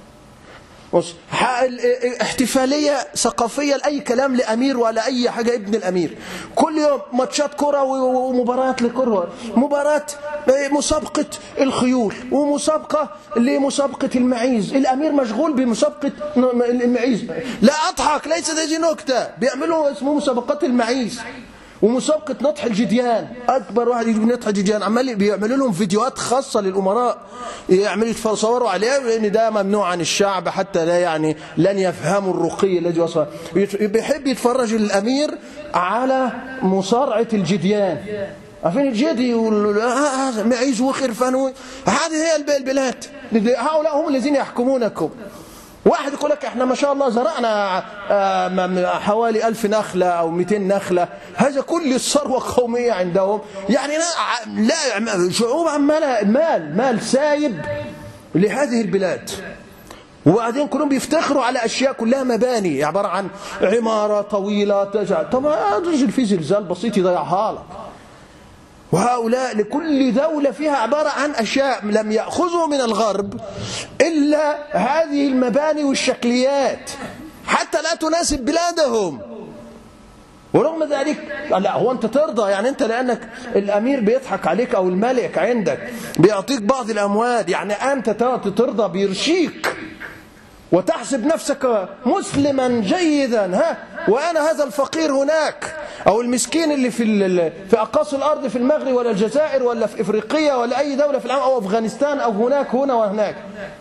احتفالية ثقافية لأي كلام لأمير ولا أي حاجة ابن الأمير. كل يوم ماتشات كرة ومباراة لكرة، مباراة مسابقة الخيول ومسابقة لمسابقة المعيز. الأمير مشغول بمسابقة المعيز. لا أضحك، ليست هذه نكتة، بيعملوا اسمه مسابقات المعيز ومسابقة نطح الجديان. أكبر واحد يجيب نطح الجديان، عمال بيعملوا لهم فيديوهات خاصة للأمراء يعملوا يتصوروا عليها، لأن ده ممنوع عن الشعب حتى لا يعني لن يفهموا الرقي الذي وصل. بيحب يتفرج الأمير على مصارعة الجديان. عارفين الجدي والمعيز وخرفان، هذه هي البلاد، هؤلاء هم الذين يحكمونكم. واحد يقول لك احنا ما شاء الله زرعنا حوالي ألف نخلة أو مئتين نخلة، هذا كل الثروة القومية عندهم. يعني لا, لا شعوب عمالها مال مال سايب لهذه البلاد، وبعدين كلهم بيفتخروا على أشياء كلها مباني عبارة عن عمارة طويلة تجعل. طب رجل في زلزال بسيط يضيعها لك. وهؤلاء لكل دولة فيها عبارة عن أشياء لم يأخذوا من الغرب إلا هذه المباني والشكليات حتى لا تناسب بلادهم. ورغم ذلك لا، هو أنت ترضى؟ يعني أنت لأنك الأمير بيضحك عليك أو الملك عندك بيعطيك بعض الأموال، يعني أنت ترضى بيرشيك وتحسب نفسك مسلما جيدا، ها وأنا هذا الفقير هناك أو المسكين اللي في في أقاصي الأرض في المغرب ولا الجزائر ولا في إفريقيا ولا أي دولة في العالم أو أفغانستان أو هناك هنا وهناك،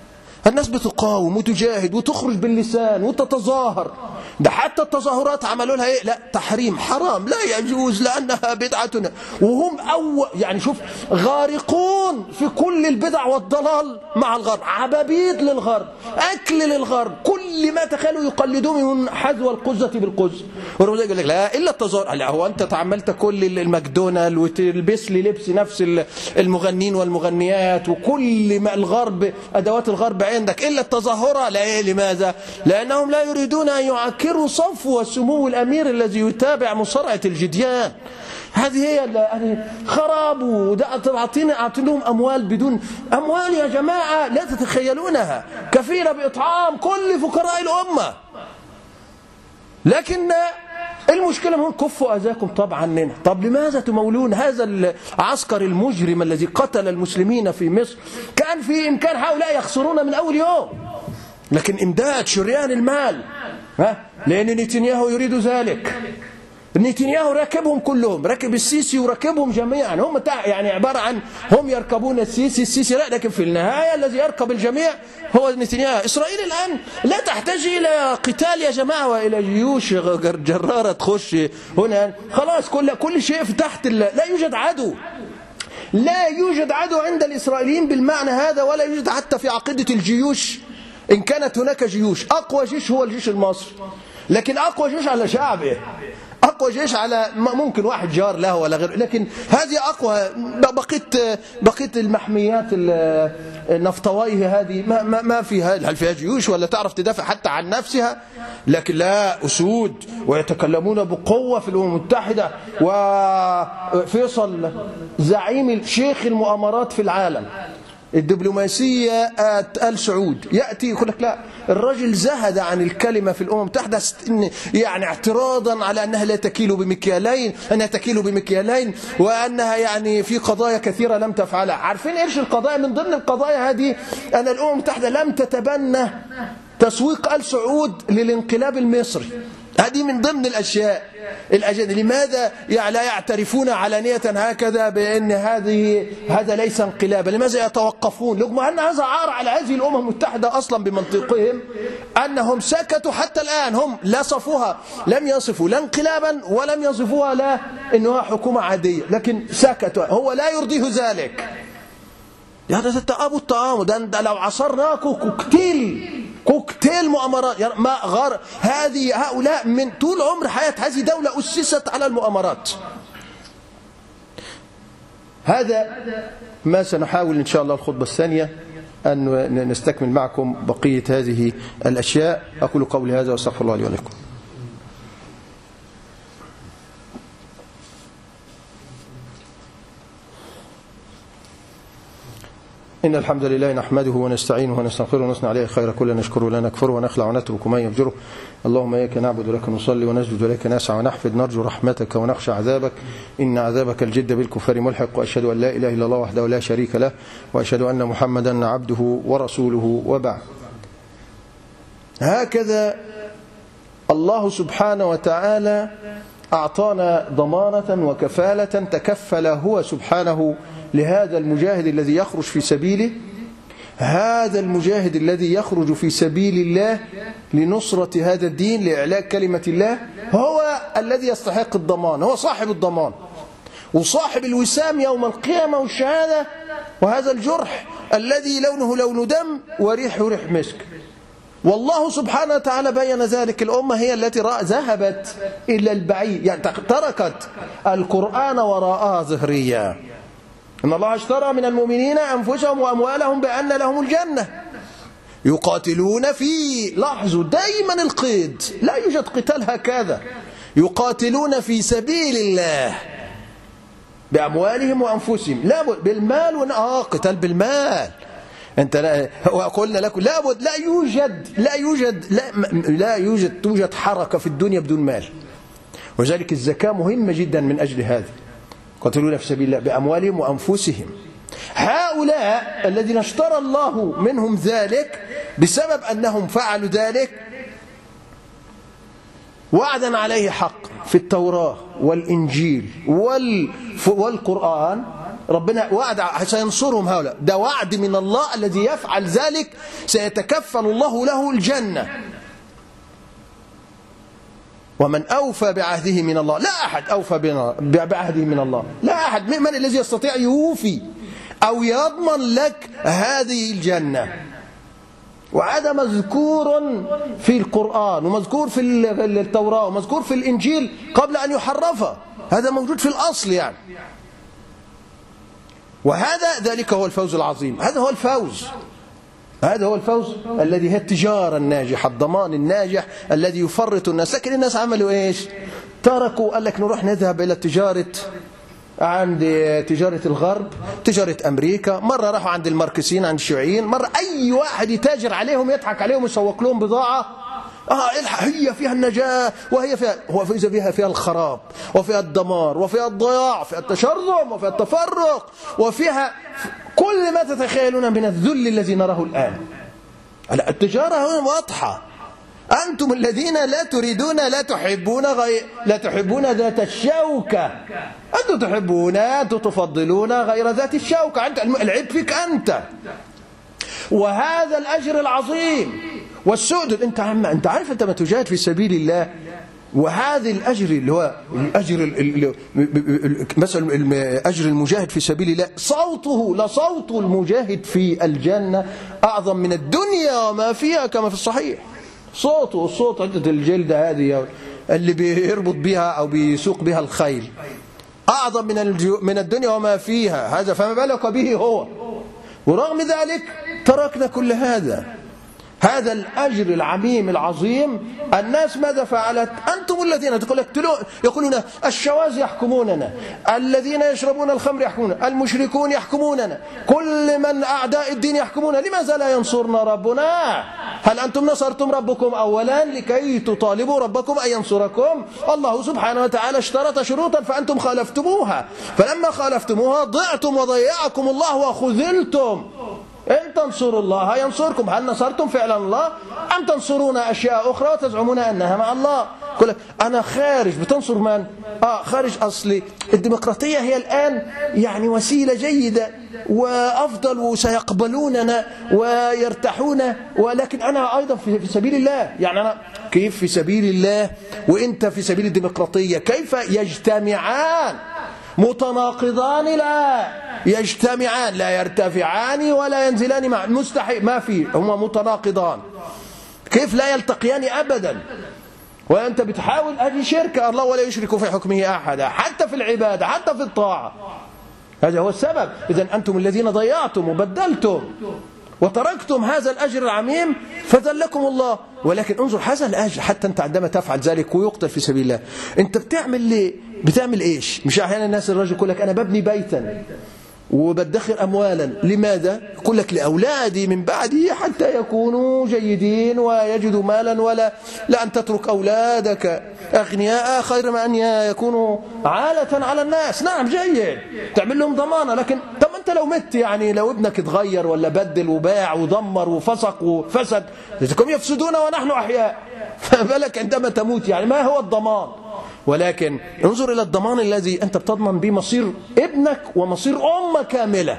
الناس بتقاوم وتجاهد وتخرج باللسان وتتظاهر. ده حتى التظاهرات عملوا لها ايه؟ لا تحريم، حرام، لا يجوز لأنها بدعتنا. وهم أول يعني شوف غارقون في كل البدع والضلال مع الغرب، عبابيد للغرب، أكل للغرب، كل ما تخيلوا يقلدون من حذو القزة بالقز. ورغم ذلك يقول لك لا إلا التظاهر. لا هو أنت تعملت كل الماكدونالد وتلبس لي لبس نفس المغنين والمغنيات وكل ما الغرب أدوات الغرب عندك إلا التظاهرة. لا إيه؟ لماذا؟ لأنهم لا يريدون أن يعكروا صفو وسمو الأمير الذي يتابع مصارعة الجديان. هذه هي خراب. وده أعطينا أعطينهم أموال بدون أموال يا جماعة لا تتخيلونها، كفيلة بإطعام كل فقراء الأمة. لكن المشكلة هم كفوا أذاكم طبعا منها. طب لماذا تمولون هذا العسكر المجرم الذي قتل المسلمين في مصر؟ كان في إمكان هؤلاء يخسرون من أول يوم، لكن إمداد شريان المال، ها؟ لأن نتنياهو يريد ذلك. نتنياهو راكبهم كلهم، راكب السيسي وراكبهم جميعا. هم يعني عبارة عن هم يركبون السيسي، السيسي لا، لكن في النهاية الذي يركب الجميع هو نتنياهو. إسرائيل الآن لا تحتاج إلى قتال يا جماعة وإلى جيوش جرارة تخش هنا. خلاص كل كل شيء في تحت ال... لا يوجد عدو، لا يوجد عدو عند الإسرائيليين بالمعنى هذا، ولا يوجد حتى في عقيدة الجيوش. إن كانت هناك جيوش، أقوى جيش هو الجيش المصري، لكن أقوى جيش على شعبه، أقوى جيش على ممكن واحد جار له ولا غيره، لكن هذه أقوى. بقيت بقيت المحميات النفطويه هذه ما ما ما فيها، هل فيها جيوش ولا تعرف تدافع حتى عن نفسها؟ لكن لا، أسود ويتكلمون بقوة في الأمم المتحدة. وفيصل زعيم شيخ المؤامرات في العالم الدبلوماسية آل سعود يأتي يقول لك لا، الرجل زهد عن الكلمة في الأمم المتحدة يعني اعتراضا على أنها لا تكيل بمكيالين، أنها تكيل بمكيالين وأنها يعني في قضايا كثيرة لم تفعلها. عارفين إيش القضايا؟ من ضمن القضايا هذه أن الأمم المتحدة لم تتبنى تسويق آل سعود للانقلاب المصري. هذه من ضمن الأشياء الأجنة. لماذا لا يعترفون علانية هكذا بأن هذه هذا ليس انقلابا؟ لماذا يتوقفون؟ رغم أن هذا عار على هذه الأمم المتحدة أصلا بمنطقهم، أنهم سكتوا حتى الآن. هم لا صفوها، لم يصفوا لا انقلابا ولم يصفوها لا أنها حكومة عادية، لكن سكتوا. هو لا يرضيه ذلك. هذا التآب الطعام ده لو عصرناكو كوكتيل كوكتيل مؤامرات يعني ما غار. هذه هؤلاء من طول عمر حياة هذه دولة أسست على المؤامرات. هذا ما سنحاول إن شاء الله الخطبة الثانية أن نستكمل معكم بقية هذه الأشياء. أقول قولي هذا وأستغفر الله لي ولكم. إن الحمد لله نحمده ونستعينه ونستغفره ونثني عليه خير كل نشكره لا نكفره ونخلع ونترك ما يفجره. اللهم إياك نعبد ولك نصلي ونسجد ولك نسعى ونحفد، نرجو رحمتك ونخشى عذابك، إن عذابك الجد بالكفار ملحق. وأشهد أن لا إله إلا الله وحده لا شريك له، وأشهد أن محمدا عبده ورسوله، وبعد. هكذا الله سبحانه وتعالى أعطانا ضمانة وكفالة تكفل هو سبحانه لهذا المجاهد الذي يخرج في سبيله. هذا المجاهد الذي يخرج في سبيل الله لنصرة هذا الدين، لإعلاء كلمة الله، هو الذي يستحق الضمان، هو صاحب الضمان وصاحب الوسام يوم القيامة والشهادة. وهذا الجرح الذي لونه لون دم وريحه ريح مسك. والله سبحانه وتعالى بين ذلك. الأمة هي التي ذهبت إلى البعيد، يعني تركت القرآن وراءها ظهريا. إن الله اشترى من المؤمنين أنفسهم وأموالهم بأن لهم الجنة يقاتلون في، لاحظوا دائما القيد، لا يوجد قتال هكذا، يقاتلون في سبيل الله بأموالهم وأنفسهم. لابد بالمال، آه قتال بالمال. أنت لا، وقلنا لكم لابد لا يوجد لا يوجد لا, لا يوجد توجد حركة في الدنيا بدون مال. وذلك الزكاة مهمة جدا من أجل هذا. قاتلون في سبيل الله بأموالهم وأنفسهم. هؤلاء الذين اشترى الله منهم ذلك بسبب أنهم فعلوا ذلك وعدا عليه حق في التوراة والإنجيل والقرآن، ربنا وعد سينصرهم هؤلاء، ده وعد من الله، الذي يفعل ذلك سيتكفل الله له الجنة. ومن أوفى بعهده من الله، لا أحد أوفى بعهده من الله، لا أحد. من الذي يستطيع يوفي أو يضمن لك هذه الجنة؟ وهذا مذكور في القرآن، ومذكور في التوراة، ومذكور في الإنجيل قبل أن يحرف، هذا موجود في الأصل يعني. وهذا ذلك هو الفوز العظيم، هذا هو الفوز، هذا هو الفوز الذي هي التجارة الناجحة، الضمان الناجح الذي يفرط الناس. لكن الناس عملوا إيش؟ تركوا، قال لك نروح نذهب إلى تجارة، عند تجارة الغرب، تجارة أمريكا، مرة راحوا عند الماركسيين، عند الشيوعيين، مرة أي واحد يتاجر عليهم، يضحك عليهم، يسوق لهم بضاعة، آه هي فيها النجاة، وهي فيها، هو فيها فيها الخراب، وفيها الدمار، وفيها الضياع، وفيها التشرذم، وفيها التفرق، وفيها كل ما تتخيلون من الذل الذي نراه الآن. التجارة هنا واضحة. أنتم الذين لا تريدون، لا تحبون غير، لا تحبون ذات الشوكة، أنتم تحبون، أنتم تفضلون غير ذات الشوكة، أنت العيب فيك أنت. وهذا الأجر العظيم والسؤدد، أنت عم أنت عارف أنت ما تجاهد في سبيل الله، وهذا الأجر اللي هو الأجر مثلا أجر المجاهد في سبيل الله، صوته لصوت المجاهد في الجنة أعظم من الدنيا وما فيها، كما في الصحيح. صوته، الصوت عدة الجلدة هذه اللي بيربط بها أو بيسوق بها الخيل أعظم من من الدنيا وما فيها، هذا فما بالك به هو. ورغم ذلك تركنا كل هذا، هذا الأجر العميم العظيم. الناس ماذا فعلت؟ أنتم الذين يقولون الشواذ يحكموننا، الذين يشربون الخمر يحكموننا، المشركون يحكموننا، كل من أعداء الدين يحكموننا، لماذا لا ينصرنا ربنا؟ هل أنتم نصرتم ربكم أولا لكي تطالبوا ربكم أن ينصركم؟ الله سبحانه وتعالى اشترط شروطا فأنتم خالفتموها، فلما خالفتموها ضعتم وضيعكم الله وخذلتم. إن تنصروا الله ينصركم. هل نصرتم فعلا الله أم تنصرون أشياء أخرى وتزعمون أنها مع الله؟ يقول لك أنا خارج، بتنصر من؟ آه خارج. أصلي الديمقراطية هي الآن يعني وسيلة جيدة وأفضل، وسيقبلوننا ويرتاحون، ولكن أنا أيضا في سبيل الله. يعني أنا كيف في سبيل الله وإنت في سبيل الديمقراطية؟ كيف يجتمعان؟ متناقضان لا يجتمعان، لا يرتفعان ولا ينزلان معا، مستحيل، ما في، هما متناقضان، كيف لا يلتقيان أبدا؟ وأنت بتحاول، هذه شركة، الله ولا يشرك في حكمه أحدا، حتى في العبادة، حتى في الطاعة. هذا هو السبب. إذن أنتم الذين ضيعتم وبدلتم وتركتم هذا الأجر العميم فذلكم الله. ولكن انظر هذا الأجر، حتى أنت عندما تفعل ذلك ويقتل في سبيل الله، أنت بتعمل ليه؟ بتعمل إيش؟ مش أحيانا الناس الرجل يقول لك أنا ببني بيتا وبدخر أموالا، لماذا؟ يقول لك لأولادي من بعدي حتى يكونوا جيدين ويجدوا مالا، ولا لأن تترك أولادك أغنياء خير ما أن يكونوا عالة على الناس. نعم جيد، تعمل لهم ضمانة، لكن طب أنت لو مت، يعني لو ابنك اتغير ولا بدل وباع ودمر وفسق وفسد، هم يفسدون ونحن أحياء، فبالك عندما تموت، يعني ما هو الضمان؟ ولكن انظر إلى الضمان الذي أنت بتضمن به مصير ابنك ومصير أمة كاملة،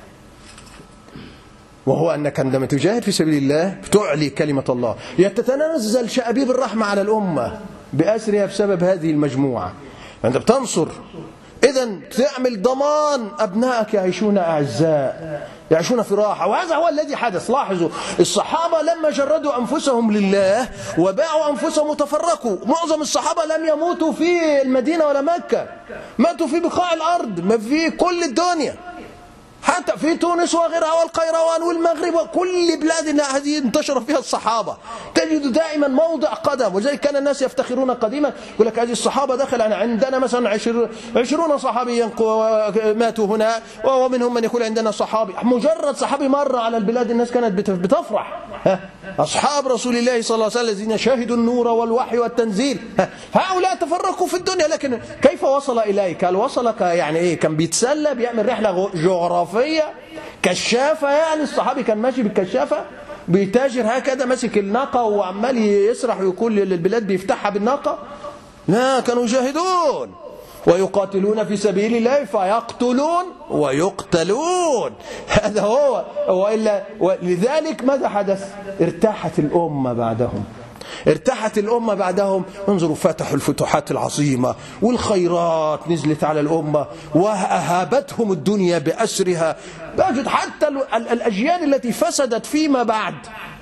وهو أنك عندما تجاهد في سبيل الله بتعلي كلمة الله، يتتنزل شأبيب الرحمة على الأمة بأسرها بسبب هذه المجموعة. أنت بتنصر، إذن تعمل ضمان أبنائك يعيشون أعزاء، يعيشون في راحة. وهذا هو الذي حدث. لاحظوا الصحابة لما جردوا أنفسهم لله وباعوا أنفسهم وتفرقوا، معظم الصحابة لم يموتوا في المدينة ولا مكة، ماتوا في بقاع الأرض، ما في كل الدنيا، حتى في تونس وغيرها والقيروان والمغرب وكل بلاد هذه انتشر فيها الصحابة، تجد دائما موضع قدم. وزي كان الناس يفتخرون قديما، يقول لك هذه الصحابة دخل عندنا مثلا عشر عشرون صحابيا ماتوا هنا، ومنهم من يقول عندنا صحابي، مجرد صحابي مر على البلاد الناس كانت بتفرح. أصحاب رسول الله صلى الله عليه وسلم الذين شاهدوا النور والوحي والتنزيل، هؤلاء تفرقوا في الدنيا، لكن كيف وصل إليك؟ هل وصلك يعني إيه؟ كان بيتسلى، بيعمل رحلة جغرافية، كشافة، يعني الصحابي كان ماشي بالكشافة بيتاجر هكذا ماسك الناقة وعمال يسرح ويقول للبلاد بيفتحها بالناقة؟ لا، كانوا يجاهدون، ويقاتلون في سبيل الله فيقتلون ويقتلون. هذا هو. وإلا ولذلك ماذا حدث؟ ارتاحت الأمة بعدهم، ارتاحت الأمة بعدهم. انظروا، فتحوا الفتوحات العظيمة والخيرات نزلت على الأمة وأهابتهم الدنيا بأسرها. تجد حتى الأجيال التي فسدت فيما بعد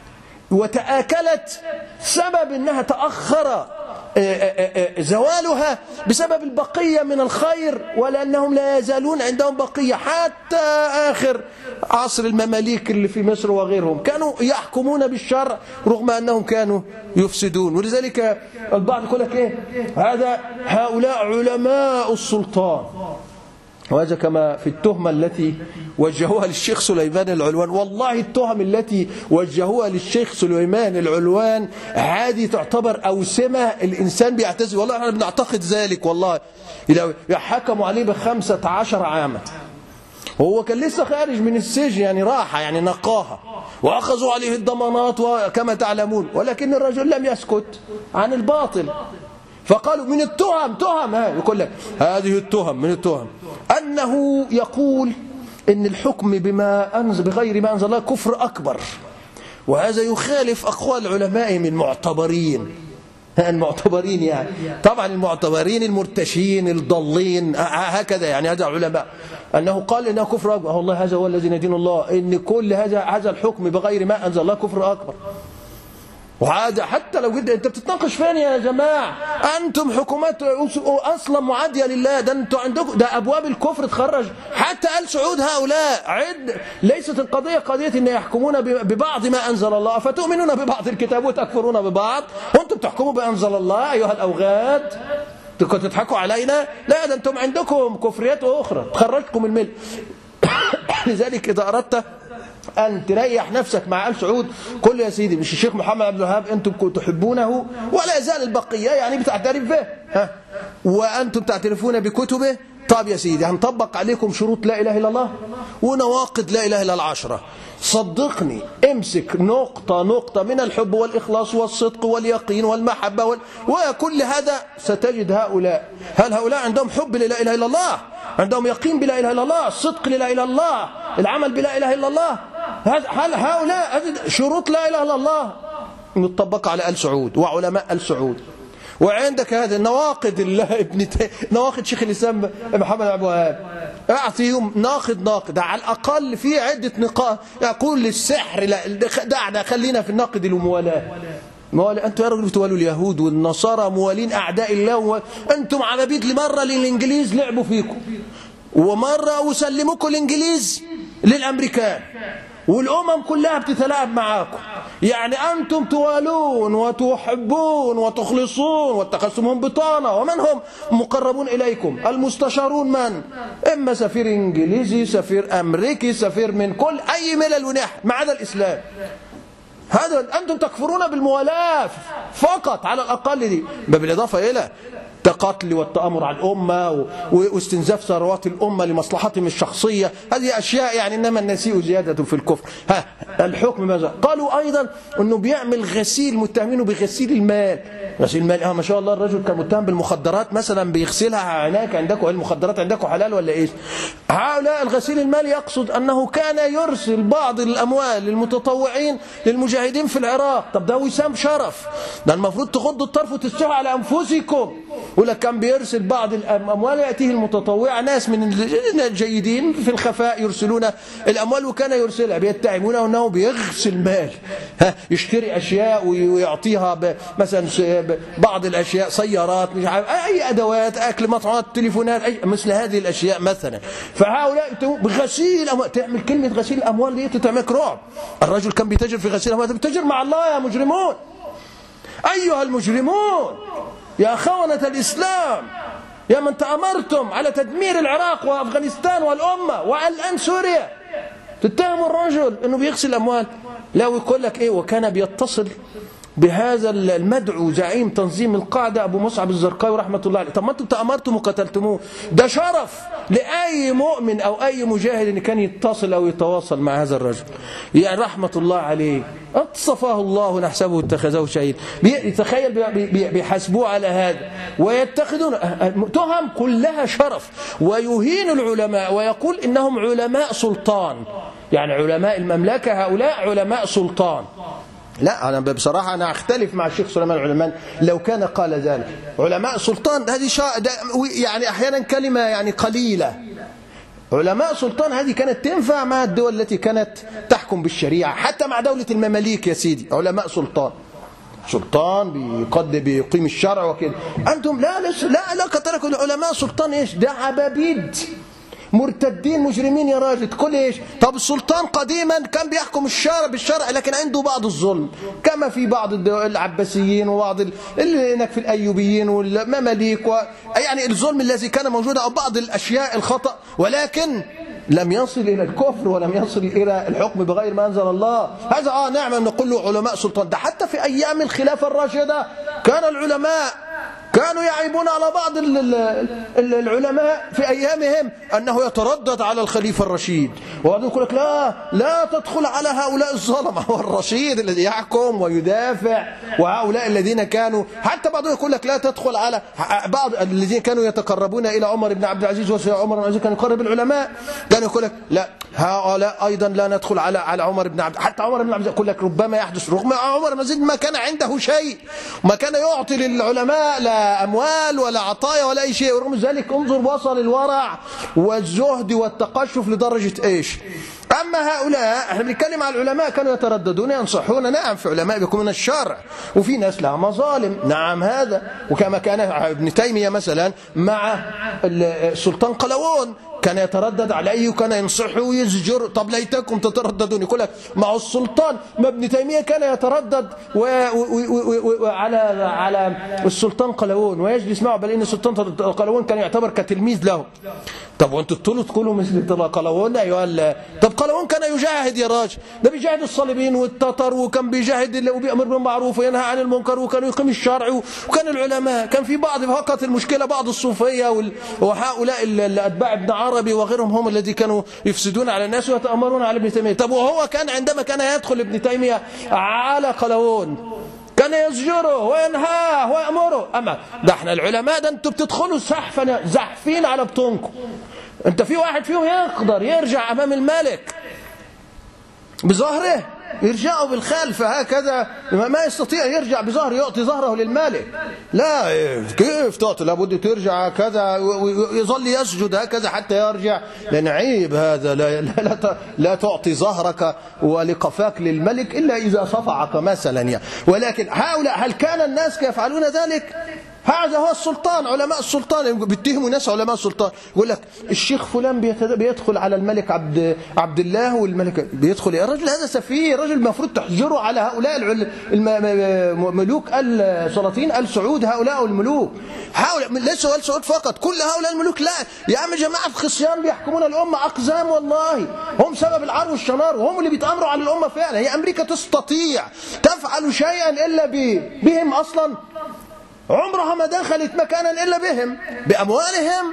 وتآكلت سبب أنها تأخر زوالها بسبب البقية من الخير، ولأنهم لا يزالون عندهم بقية حتى آخر عصر المماليك اللي في مصر وغيرهم، كانوا يحكمون بالشرع رغم أنهم كانوا يفسدون. ولذلك البعض يقول لك إيه؟ هذا هؤلاء علماء السلطان. وهذا كما في التهمة التي وجهوها للشيخ سليمان العلوان. والله التهم التي وجهوها للشيخ سليمان العلوان هذه تعتبر أوسمة الإنسان بيعتزل. والله احنا بنعتقد ذلك. والله حكموا عليه بخمسة عشر عاما، وهو كان لسه خارج من السجن، يعني راحة يعني نقاها، وأخذوا عليه الضمانات وكما تعلمون، ولكن الرجل لم يسكت عن الباطل. فقالوا من التهم تهم، ها يقول لك هذه التهم من التهم أنه يقول إن الحكم بما أنزل بغير ما أنزل الله كفر أكبر، وهذا يخالف أقوال العلماء من معتبرين. المعتبرين يعني طبعا المعتبرين المرتشين الضالين هكذا، يعني هذا علماء، أنه قال إنه كفر أكبر. والله هذا هو الذي ندين الله، إن كل هذا هذا الحكم بغير ما أنزل الله كفر أكبر. وهذا حتى لو جدا انت بتتناقش فين يا جماعه؟ انتم حكومات اصلا معاديه لله، ده انتوا عندكم ده ابواب الكفر تخرج حتى آل سعود. هؤلاء عد ليست القضيه قضيه ان يحكمون ببعض ما انزل الله، فتؤمنون ببعض الكتاب وتكفرون ببعض، وانتم بتحكموا بانزل الله ايها الاوغاد. كنتوا تضحكوا علينا؟ لا، ده انتم عندكم كفريات اخرى تخرجكم الملة. لذلك اذا اردت أن تريح نفسك مع آل سعود قل يا سيدي مش الشيخ محمد عبد الوهاب أنتم تحبونه ولا يزال البقية يعني بتعترف به، ها وأنتم تعترفون بكتبه. طب يا سيدي هنطبق عليكم شروط لا إله إلا الله ونواقض لا إله إلا العشرة. صدقني امسك نقطة نقطة من الحب والإخلاص والصدق واليقين والمحبة وال... وكل هذا ستجد هؤلاء. هل هؤلاء عندهم حب لا إله إلا الله؟ عندهم يقين بلا إله إلا الله؟ الصدق لا إله إلا الله؟ العمل بلا إله إلا الله؟ هل هؤلاء شروط لا إله إلا الله مطبقة على آل سعود وعلماء آل سعود؟ وعندك هذا النواقد الله ابن نواقد شيخ الإسلام محمد عبد الوهاب، أعطيهم ناقد ناقد على الأقل في عدة نقاط. يقول للسحر لا دعنا خلينا في الناقد الموالاة. موالي أنتم يا رجل بتوالوا اليهود والنصارى موالين أعداء الله و... أنتم عبيد لمرة للإنجليز لعبوا فيكم، ومرة وسلموكم الإنجليز للأمريكان، والأمم كلها بتتلاعب معاكم. يعني أنتم توالون وتحبون وتخلصون واتخذتمهم بطانة، ومن هم مقربون إليكم؟ المستشارون من؟ إما سفير إنجليزي، سفير أمريكي، سفير من كل أي ملل ونحو ما عدا الإسلام. هذا أنتم تكفرون بالموالاة فقط على الأقل دي، بالإضافة إلى القتل والتآمر على الأمة واستنزاف ثروات الأمة لمصلحتهم الشخصية. هذه أشياء يعني إنما النسيء زيادة في الكفر. ها الحكم ماذا؟ قالوا أيضا أنه بيعمل غسيل، متهمينه بغسيل المال. غسيل المال آه ما شاء الله الرجل كان متهم بالمخدرات مثلا بيغسلها هناك عندكم. المخدرات عندكم حلال ولا إيش؟ هؤلاء الغسيل المال يقصد أنه كان يرسل بعض الأموال للمتطوعين للمجاهدين في العراق. طب ده وسام شرف، ده المفروض تغضوا الطرف وتستحوا على أنفسكم. ولا كان بيرسل بعض الأموال يأتيه المتطوع ناس من الجيدين في الخفاء يرسلون الأموال، وكان يرسلها بيتهمون أنه بيغسل مال، ها يشتري أشياء ويعطيها مثلا بعض الأشياء سيارات مش عارف أي أدوات أكل مطعمات تليفونات أي مثل هذه الأشياء مثلا. فهؤلاء بغسيل أموال، تعمل كلمة غسيل الأموال دي تتعمل رعب. الرجل كان بيتاجر في غسيل الأموال، بيتاجر مع الله يا مجرمون أيها المجرمون يا خونة الإسلام، يا من تأمرتم على تدمير العراق وأفغانستان والأمة والآن سوريا، تتهموا الرجل أنه بيغسل أموال. لا ويقول لك إيه وكان بيتصل بهذا المدعو زعيم تنظيم القاعدة أبو مصعب الزرقاوي رحمة الله عليه. طب ما أنتم تأمرتم وقتلتموه، ده شرف لأي مؤمن أو أي مجاهد إن كان يتصل أو يتواصل مع هذا الرجل يعني رحمة الله عليه. اصطفاه الله نحسبه اتخذه شهيد. تخيل بيحاسبوه على هذا ويتخذون تهم كلها شرف، ويهين العلماء ويقول إنهم علماء سلطان، يعني علماء المملكة هؤلاء علماء سلطان. لا أنا بصراحة أنا أختلف مع الشيخ سليمان العلمان لو كان قال ذلك. علماء سلطان هذه شا... يعني أحيانا كلمة يعني قليلة. علماء سلطان هذه كانت تنفع مع الدول التي كانت تحكم بالشريعة، حتى مع دولة المماليك يا سيدي علماء سلطان، سلطان بيقد بيقيم الشرع وكده. أنتم لا لا لا, لا كتركوا العلماء سلطان إيش ده؟ عبابيد مرتدين مجرمين يا راجل. تقول ايش؟ طب السلطان قديما كان بيحكم الشرع بالشرع لكن عنده بعض الظلم، كما في بعض العباسيين وبعض اللي هناك في الايوبيين والمماليك و... يعني الظلم الذي كان موجودا او بعض الاشياء الخطأ، ولكن لم يصل الى الكفر ولم يصل الى الحكم بغير ما انزل الله. هذا اه نعم نقول له علماء سلطان. ده حتى في ايام الخلافة الراشدة كان العلماء كانوا يعيبون على بعض العلماء في أيامهم أنه يتردد على الخليفة الرشيد، وبعضهم يقول لك لا لا تدخل على هؤلاء الظلمة، هو الرشيد الذي يحكم ويدافع، وهؤلاء الذين كانوا حتى بعضهم يقول لك لا تدخل على بعض الذين كانوا يتقربون إلى عمر بن عبد العزيز، وعمر بن عبد العزيز كان يقرب العلماء، كانوا يقول لك لا هؤلاء أيضا لا ندخل على على عمر بن عبد، حتى عمر بن عبد العزيز يقول لك ربما يحدث، رغم عمر بن العزيز ما كان عنده شيء، ما كان يعطي للعلماء لا أموال ولا عطايا ولا أي شيء، ورغم ذلك انظر وصل الورع والزهد والتقشف لدرجة إيش. أما هؤلاء احنا بنتكلم على العلماء كانوا يترددون ينصحون، نعم في علماء بيكونون الشرع وفي ناس لها مظالم، نعم هذا، وكما كان ابن تيمية مثلا مع السلطان قلاوون كان يتردد عليه وكان ينصحه ويزجر. طب ليتكم تترددون، يقول لك مع السلطان، ما ابن تيمية كان يتردد على على السلطان قلاوون ويجلس معه، بل ان السلطان قلاوون كان يعتبر كتلميذ له. طب وانتوا تقولوا تقولوا مثل قلاوون؟ ايوه. طب قلاوون كان يجاهد يا راجل، ده بيجاهد الصليبيين والتتر، وكان بيجاهد وبيأمر بالمعروف وينهى عن المنكر، وكان يقيم الشرع، وكان العلماء كان في بعض فقط المشكلة بعض الصوفية وهؤلاء الأتباع ابن عربي وغيرهم هم الذين كانوا يفسدون على الناس ويتأمرون على ابن تيمية. طب وهو كان عندما كان يدخل ابن تيمية على قلاوون كان يزجره وينهاه ويأمره. أما ده احنا العلماء ده انتوا بتدخلوا زحفا زحفين على بطونكم. انت في واحد فيهم يقدر يرجع أمام الملك بظهره، يرجعوا بالخلف هكذا، ما يستطيع يرجع بظهره يعطي ظهره للمالك، لا كيف تعطي، لابد ترجع هكذا ويظل يسجد هكذا حتى يرجع، لأن عيب هذا، لا, لا, لا, لا تعطي ظهرك ولقفاك للملك إلا إذا صفعك مثلا يعني. ولكن هؤلاء هل كان الناس يفعلون ذلك؟ هذا هو السلطان، علماء السلطان بيتهموا ناس علماء السلطان، يقول لك الشيخ فلان بيدخل على الملك عبد عبد الله والملك بيدخل، يا رجل هذا سفيه، الرجل المفروض تحجره على هؤلاء الملوك السلاطين ال سعود، هؤلاء الملوك، هؤلاء ليسوا ال سعود فقط، كل هؤلاء الملوك. لا يا عم جماعه الخصيان بيحكمون الامه اقزام، والله هم سبب العار والشنار، وهم اللي بيتامروا على الامه فعلا. هي امريكا تستطيع تفعل شيئا الا بهم اصلا؟ عمرها ما دخلت مكانا إلا بهم، بأموالهم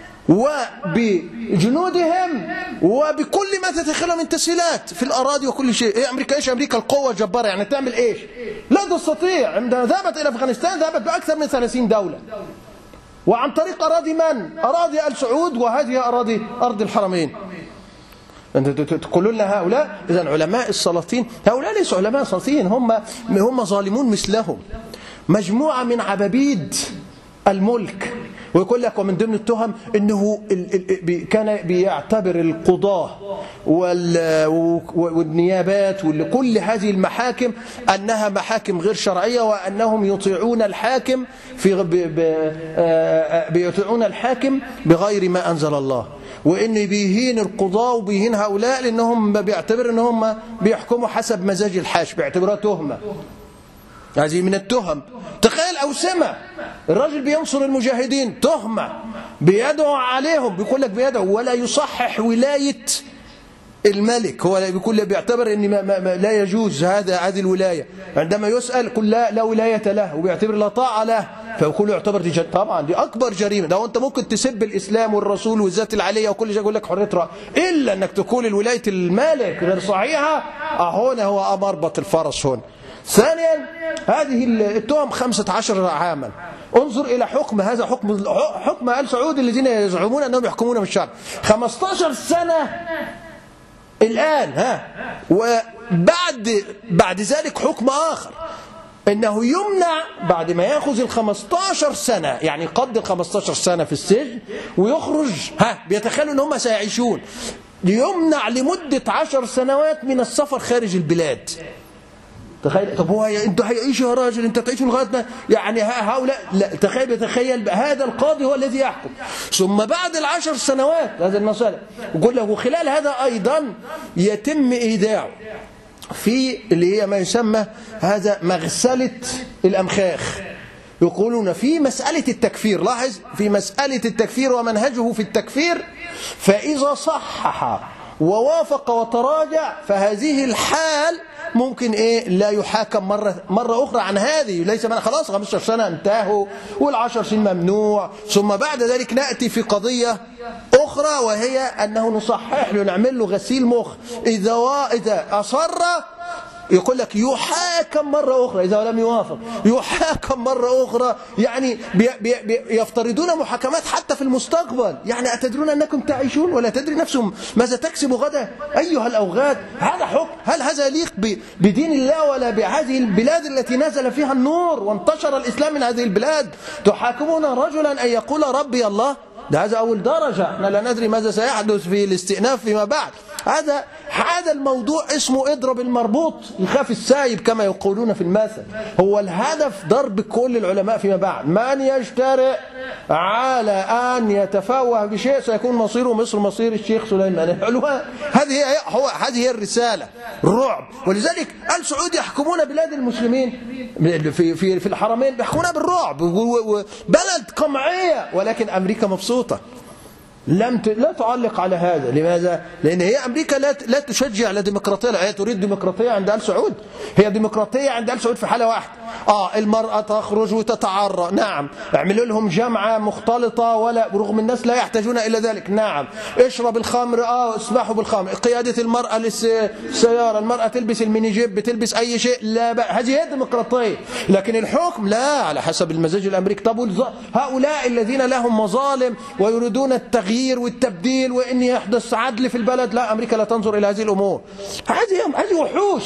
وبجنودهم وبكل ما تتخيله من تسهيلات في الأراضي وكل شيء. إيه أمريكا؟ إيش أمريكا القوة الجبارة يعني تعمل إيش؟ لا تستطيع. عندما ذهبت إلى أفغانستان ذهبت بأكثر من ثلاثين دولة، وعن طريق أراضي من؟ أراضي آل سعود، وهذه أراضي أرض الحرمين. أنت تقولون لنا هؤلاء إذن علماء السلاطين، هؤلاء ليسوا علماء سلاطين، هم هم ظالمون مثلهم، مجموعة من عبابيد الملك. ويقول لك ومن ضمن التهم انه كان بيعتبر القضاة والنيابات وكل هذه المحاكم انها محاكم غير شرعية، وانهم يطيعون الحاكم في بيطيعون الحاكم بغير ما انزل الله، وان بيهين القضاة وبيهين هؤلاء لانهم بيعتبر انهم بيحكموا حسب مزاج الحاش، بيعتبرها تهمة. هذه من التهم. تخيل أوسمة، الرجل بينصر المجاهدين، تهمة، بيدعو عليهم، بيقول لك بيدعو ولا يصحح ولاية الملك هو بيقول بيعتبر ان ما ما لا يجوز هذا هذه الولايه، عندما يسال يقول لا لا ولايه له، وبيعتبر لا طاعه له، فيقول يعتبر دي طبعا دي اكبر جريمه. ده انت ممكن تسب الاسلام والرسول والذات العليه وكل شيء يقول لك حريه راي، الا انك تقول الولايه الملك غير صحيحه، هنا هو مربط الفرس هنا. ثانيا هذه التهم خمسة عشر عاما. انظر إلى حكم، هذا حكم حكم آل سعود الذين يزعمون أنهم يحكمون بالشرع، خمسة عشر سنة الآن. ها وبعد بعد ذلك حكم آخر أنه يمنع بعد ما يأخذ ال خمسة عشر سنة، يعني يقضي ال خمسة عشر سنة في السجن ويخرج، ها بيتخيلوا أن هم سيعيشون، يمنع لمدة عشر سنوات من السفر خارج البلاد. تخيل. طب هو انتوا هيعيشوا يا راجل، انت تعيشوا لغايه ما يعني هؤلاء، لا تخيل تخيل هذا القاضي هو الذي يحكم، ثم بعد العشر سنوات هذا المسألة يقول له خلال هذا ايضا يتم ايداعه في اللي هي ما يسمى هذا مغسلة الامخاخ. يقولون في مسألة التكفير، لاحظ في مسألة التكفير ومنهجه في التكفير، فإذا صحح ووافق وتراجع فهذه الحال ممكن ايه لا يحاكم مرة مرة أخرى عن هذه، ليس من خلاص خمسة عشر سنة انتهوا والعشر سنين ممنوع، ثم بعد ذلك نأتي في قضية أخرى وهي أنه نصحح له نعمل له غسيل مخ، إذا إذا أصر يقول لك يحاكم مرة أخرى، إذا لم يوافق يحاكم مرة أخرى، يعني بي بي بي يفترضون محاكمات حتى في المستقبل. يعني أتدرون أنكم تعيشون ولا تدري نفسهم ماذا تكسب غدا أيها الأوغاد؟ هذا حكم؟ هل هذا يليق بدين الله ولا بهذه البلاد التي نزل فيها النور وانتشر الإسلام من هذه البلاد؟ تحاكمون رجلا أن يقول ربي الله؟ ده هذا أول درجة، احنا لا ندري ماذا سيحدث في الاستئناف فيما بعد. هذا هذا الموضوع اسمه اضرب المربوط يخاف السايب كما يقولون في المثل. هو الهدف ضرب كل العلماء فيما بعد. من يجترئ على أن يتفوه بشيء سيكون مصيره مصر مصير الشيخ سليمان الحلوان. هذه هو هذه هي الرسالة، الرعب. ولذلك آل سعود يحكمون بلاد المسلمين في في في الحرمين بيحكمونها بالرعب، بلد قمعية، ولكن أمريكا مبسوطة. لم ت... لا تعلق على هذا. لماذا؟ لأن هي أمريكا لا لا تشجع على ديمقراطية، هي تريد ديمقراطية عند آل سعود. هي ديمقراطية عند آل سعود في حالة واحدة، آه المرأة تخرج وتتعرى، نعم. اعملوا لهم جامعة مختلطة ولا رغم الناس لا يحتاجون إلى ذلك، نعم. اشرب الخمر، آه اسمحوا بالخمر. قيادة المرأة للسيارة، المرأة تلبس الميني جيب، بتلبس أي شيء، لا بقى. هذه هي الديمقراطية. لكن الحكم لا، على حسب المزاج الأمريكي. طب هؤلاء الذين لهم مظالم ويريدون التغيير والتبديل وإن يحدث عدل في البلد، لا، أمريكا لا تنظر إلى هذه الأمور. هذه هذه وحوش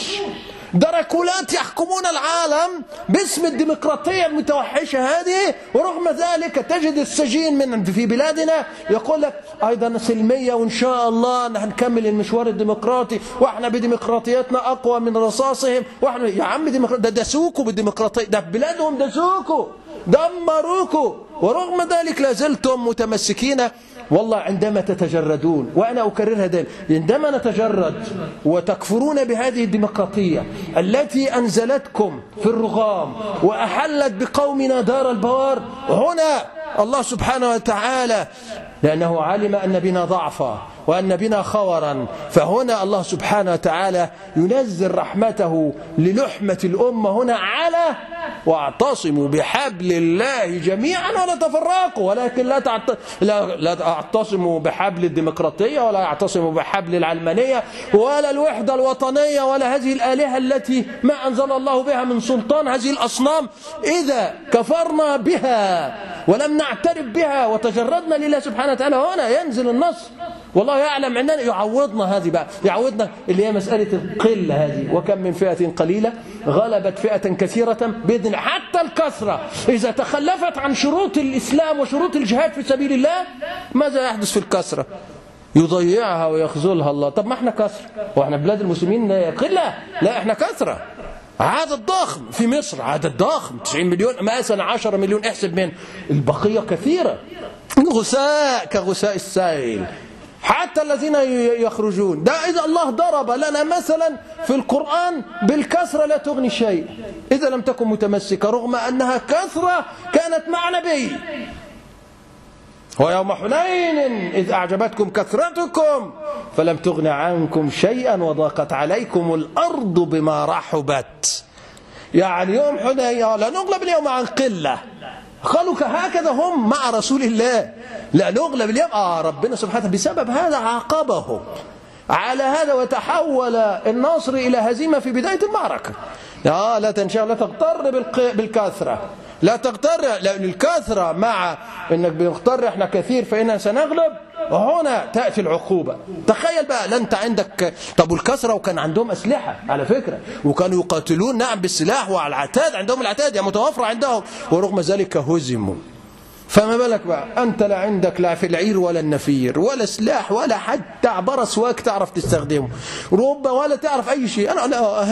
دراكولات يحكمون العالم باسم الديمقراطية المتوحشة هذه، ورغم ذلك تجد السجين من في بلادنا يقول لك أيضا سلمية وإن شاء الله هنكمل المشوار الديمقراطي وإحنا بديمقراطياتنا أقوى من رصاصهم، وإحنا يا عم ديمقراطية ده دسوكوا بالديمقراطية، ده في بلادهم دسوكوا دمروكوا، ورغم ذلك لازلتم متمسكين. والله عندما تتجردون، وأنا أكررها دائما، عندما نتجرد وتكفرون بهذه الديمقراطية التي أنزلتكم في الرغام وأحلت بقومنا دار البوار، هنا الله سبحانه وتعالى لأنه علم أن بنا ضعفا وأن بنا خورا، فهنا الله سبحانه وتعالى ينزل رحمته للحمة الأمة هنا على واعتصموا بحبل الله جميعا ولا تفرقوا، ولكن لا تعت... لا لا تعتصموا بحبل الديمقراطية ولا يعتصموا بحبل العلمانية ولا الوحدة الوطنية ولا هذه الآلهة التي ما أنزل الله بها من سلطان، هذه الأصنام. إذا كفرنا بها ولم نعترف بها وتجردنا لله سبحانه وتعالى هنا ينزل النصر، والله يعلم أننا يعوضنا هذه بقى، يعوضنا اللي هي مسألة القلة هذه. وكم من فئة قليلة غلبت فئة كثيرة بإذن. حتى الكثرة إذا تخلفت عن شروط الإسلام وشروط الجهاد في سبيل الله ماذا يحدث في الكثرة؟ يضيعها ويخذلها الله. طب ما احنا كثرة واحنا بلاد المسلمين قلة؟ لا احنا كثرة، عدد ضخم في مصر، عدد ضخم تسعين مليون، مثلا عشرة مليون احسب، من البقية كثيرة، غثاء كغثاء السائل. حتى الذين يخرجون ده إذا الله ضرب لنا مثلا في القرآن بالكثرة لا تغني شيء إذا لم تكن متمسكة، رغم أنها كثرة كانت مع نبي. ويوم حنين إذ أعجبتكم كثرتكم فلم تغن عنكم شيئا وضاقت عليكم الأرض بما رحبت. يعني يوم حنين لا نغلب اليوم عن قلة. قالوا هكذا هم مع رسول الله، لا نغلب اليوم. آه ربنا سبحانه بسبب هذا عاقبه على هذا وتحول النصر إلى هزيمة في بداية المعركة. آه لا تنشأ لا تغتر بالكثرة، لا تغتر، لأن الكثرة مع انك بنغتر احنا كثير فإننا سنغلب، وهنا تأتي العقوبة. تخيل بقى، لا انت عندك طب والكثرة وكان عندهم أسلحة على فكرة، وكانوا يقاتلون نعم بالسلاح وعلى العتاد، عندهم العتاد يعني متوفرة عندهم، ورغم ذلك هزموا. فما بالك بقى أنت لا عندك لا في العير ولا النفير ولا سلاح ولا حتى عبارة سواك تعرف تستخدمه، ربما ولا تعرف أي شيء. أنا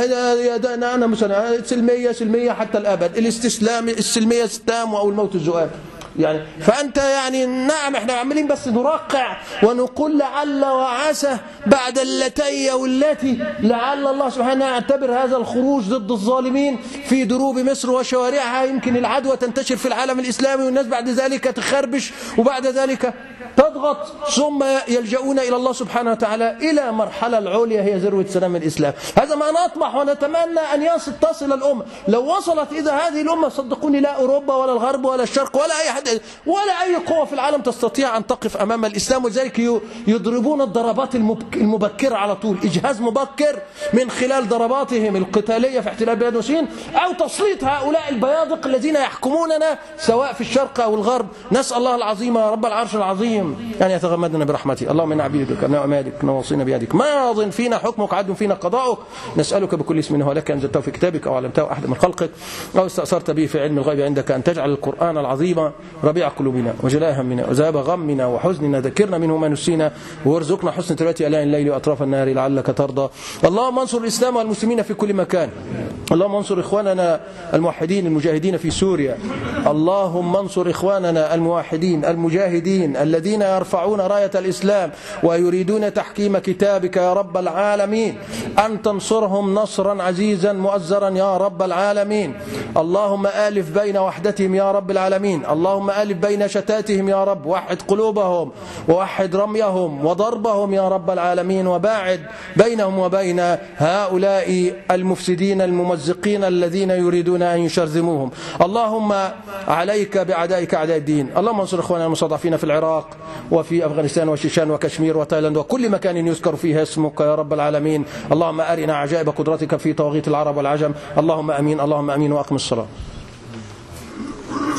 أنا أنا, أنا مثلا سلمية سلمية حتى الأبد، الاستسلام السلمية استام أو الموت الذئاب. يعني فأنت يعني نعم احنا عاملين بس نرقع ونقول لعل وعسى بعد اللتي والتي لعل الله سبحانه يعتبر هذا الخروج ضد الظالمين في دروب مصر وشوارعها يمكن العدوى تنتشر في العالم الإسلامي والناس بعد ذلك تخربش وبعد ذلك تضغط، ثم يلجؤون إلى الله سبحانه وتعالى إلى مرحلة العليا هي ذروة سلام الإسلام. هذا ما نطمح ونتمنى أن يصل تصل الأمة. لو وصلت إذا هذه الأمة صدقوني لا أوروبا ولا الغرب ولا الشرق ولا أي حد ولا أي قوة في العالم تستطيع أن تقف أمام الإسلام. ولذلك يضربون الضربات المبكرة على طول، إجهاز مبكر من خلال ضرباتهم القتالية في احتلال بلاد المسلمين أو تسليط هؤلاء البيادق الذين يحكموننا سواء في الشرق أو الغرب. نسأل الله العظيم رب العرش العظيم أن يتغمدنا برحمته. اللهم إنا عبيدك أبناء أمادك نواصينا بيدك ماض فينا حكمك عدل فينا قضاؤك. نسألك بكل اسم هو لك أنزلته في كتابك أو علمته أحد من خلقك أو استأثرت به في علم الغيب عندك أن تجعل القرآن العظيم ربيع قلوبنا وجلاء همنا وذهاب غمنا وحزننا، ذكرنا منه ما نسينا وارزقنا حسن تلاوة آلاء الليل وأطراف النهار لعلك ترضى. اللهم انصر الإسلام والمسلمين في كل مكان. اللهم انصر إخواننا الموحدين المجاهدين في سوريا. اللهم انصر إخواننا الموحدين المجاهدين الذين يرفعون راية الإسلام ويريدون تحكيم كتابك يا رب العالمين، أن تنصرهم نصرا عزيزا مؤزرا يا رب العالمين. اللهم آلف بين وحدتهم يا رب العالمين. اللهم آلف بين شتاتهم يا رب، وحد قلوبهم ووحد رميهم وضربهم يا رب العالمين، وباعد بينهم وبين هؤلاء المفسدين الممزقين الذين يريدون أن يشرذموهم. اللهم عليك بأعدائك أعداء الدين. اللهم انصر إخواننا المستضعفين في العراق وفي أفغانستان وشيشان وكشمير وتايلاند وكل مكان يذكر فيه اسمك يا رب العالمين. اللهم أرنا عجائب قدرتك في طواغيت العرب والعجم. اللهم أمين اللهم أمين وأقم الصلاة.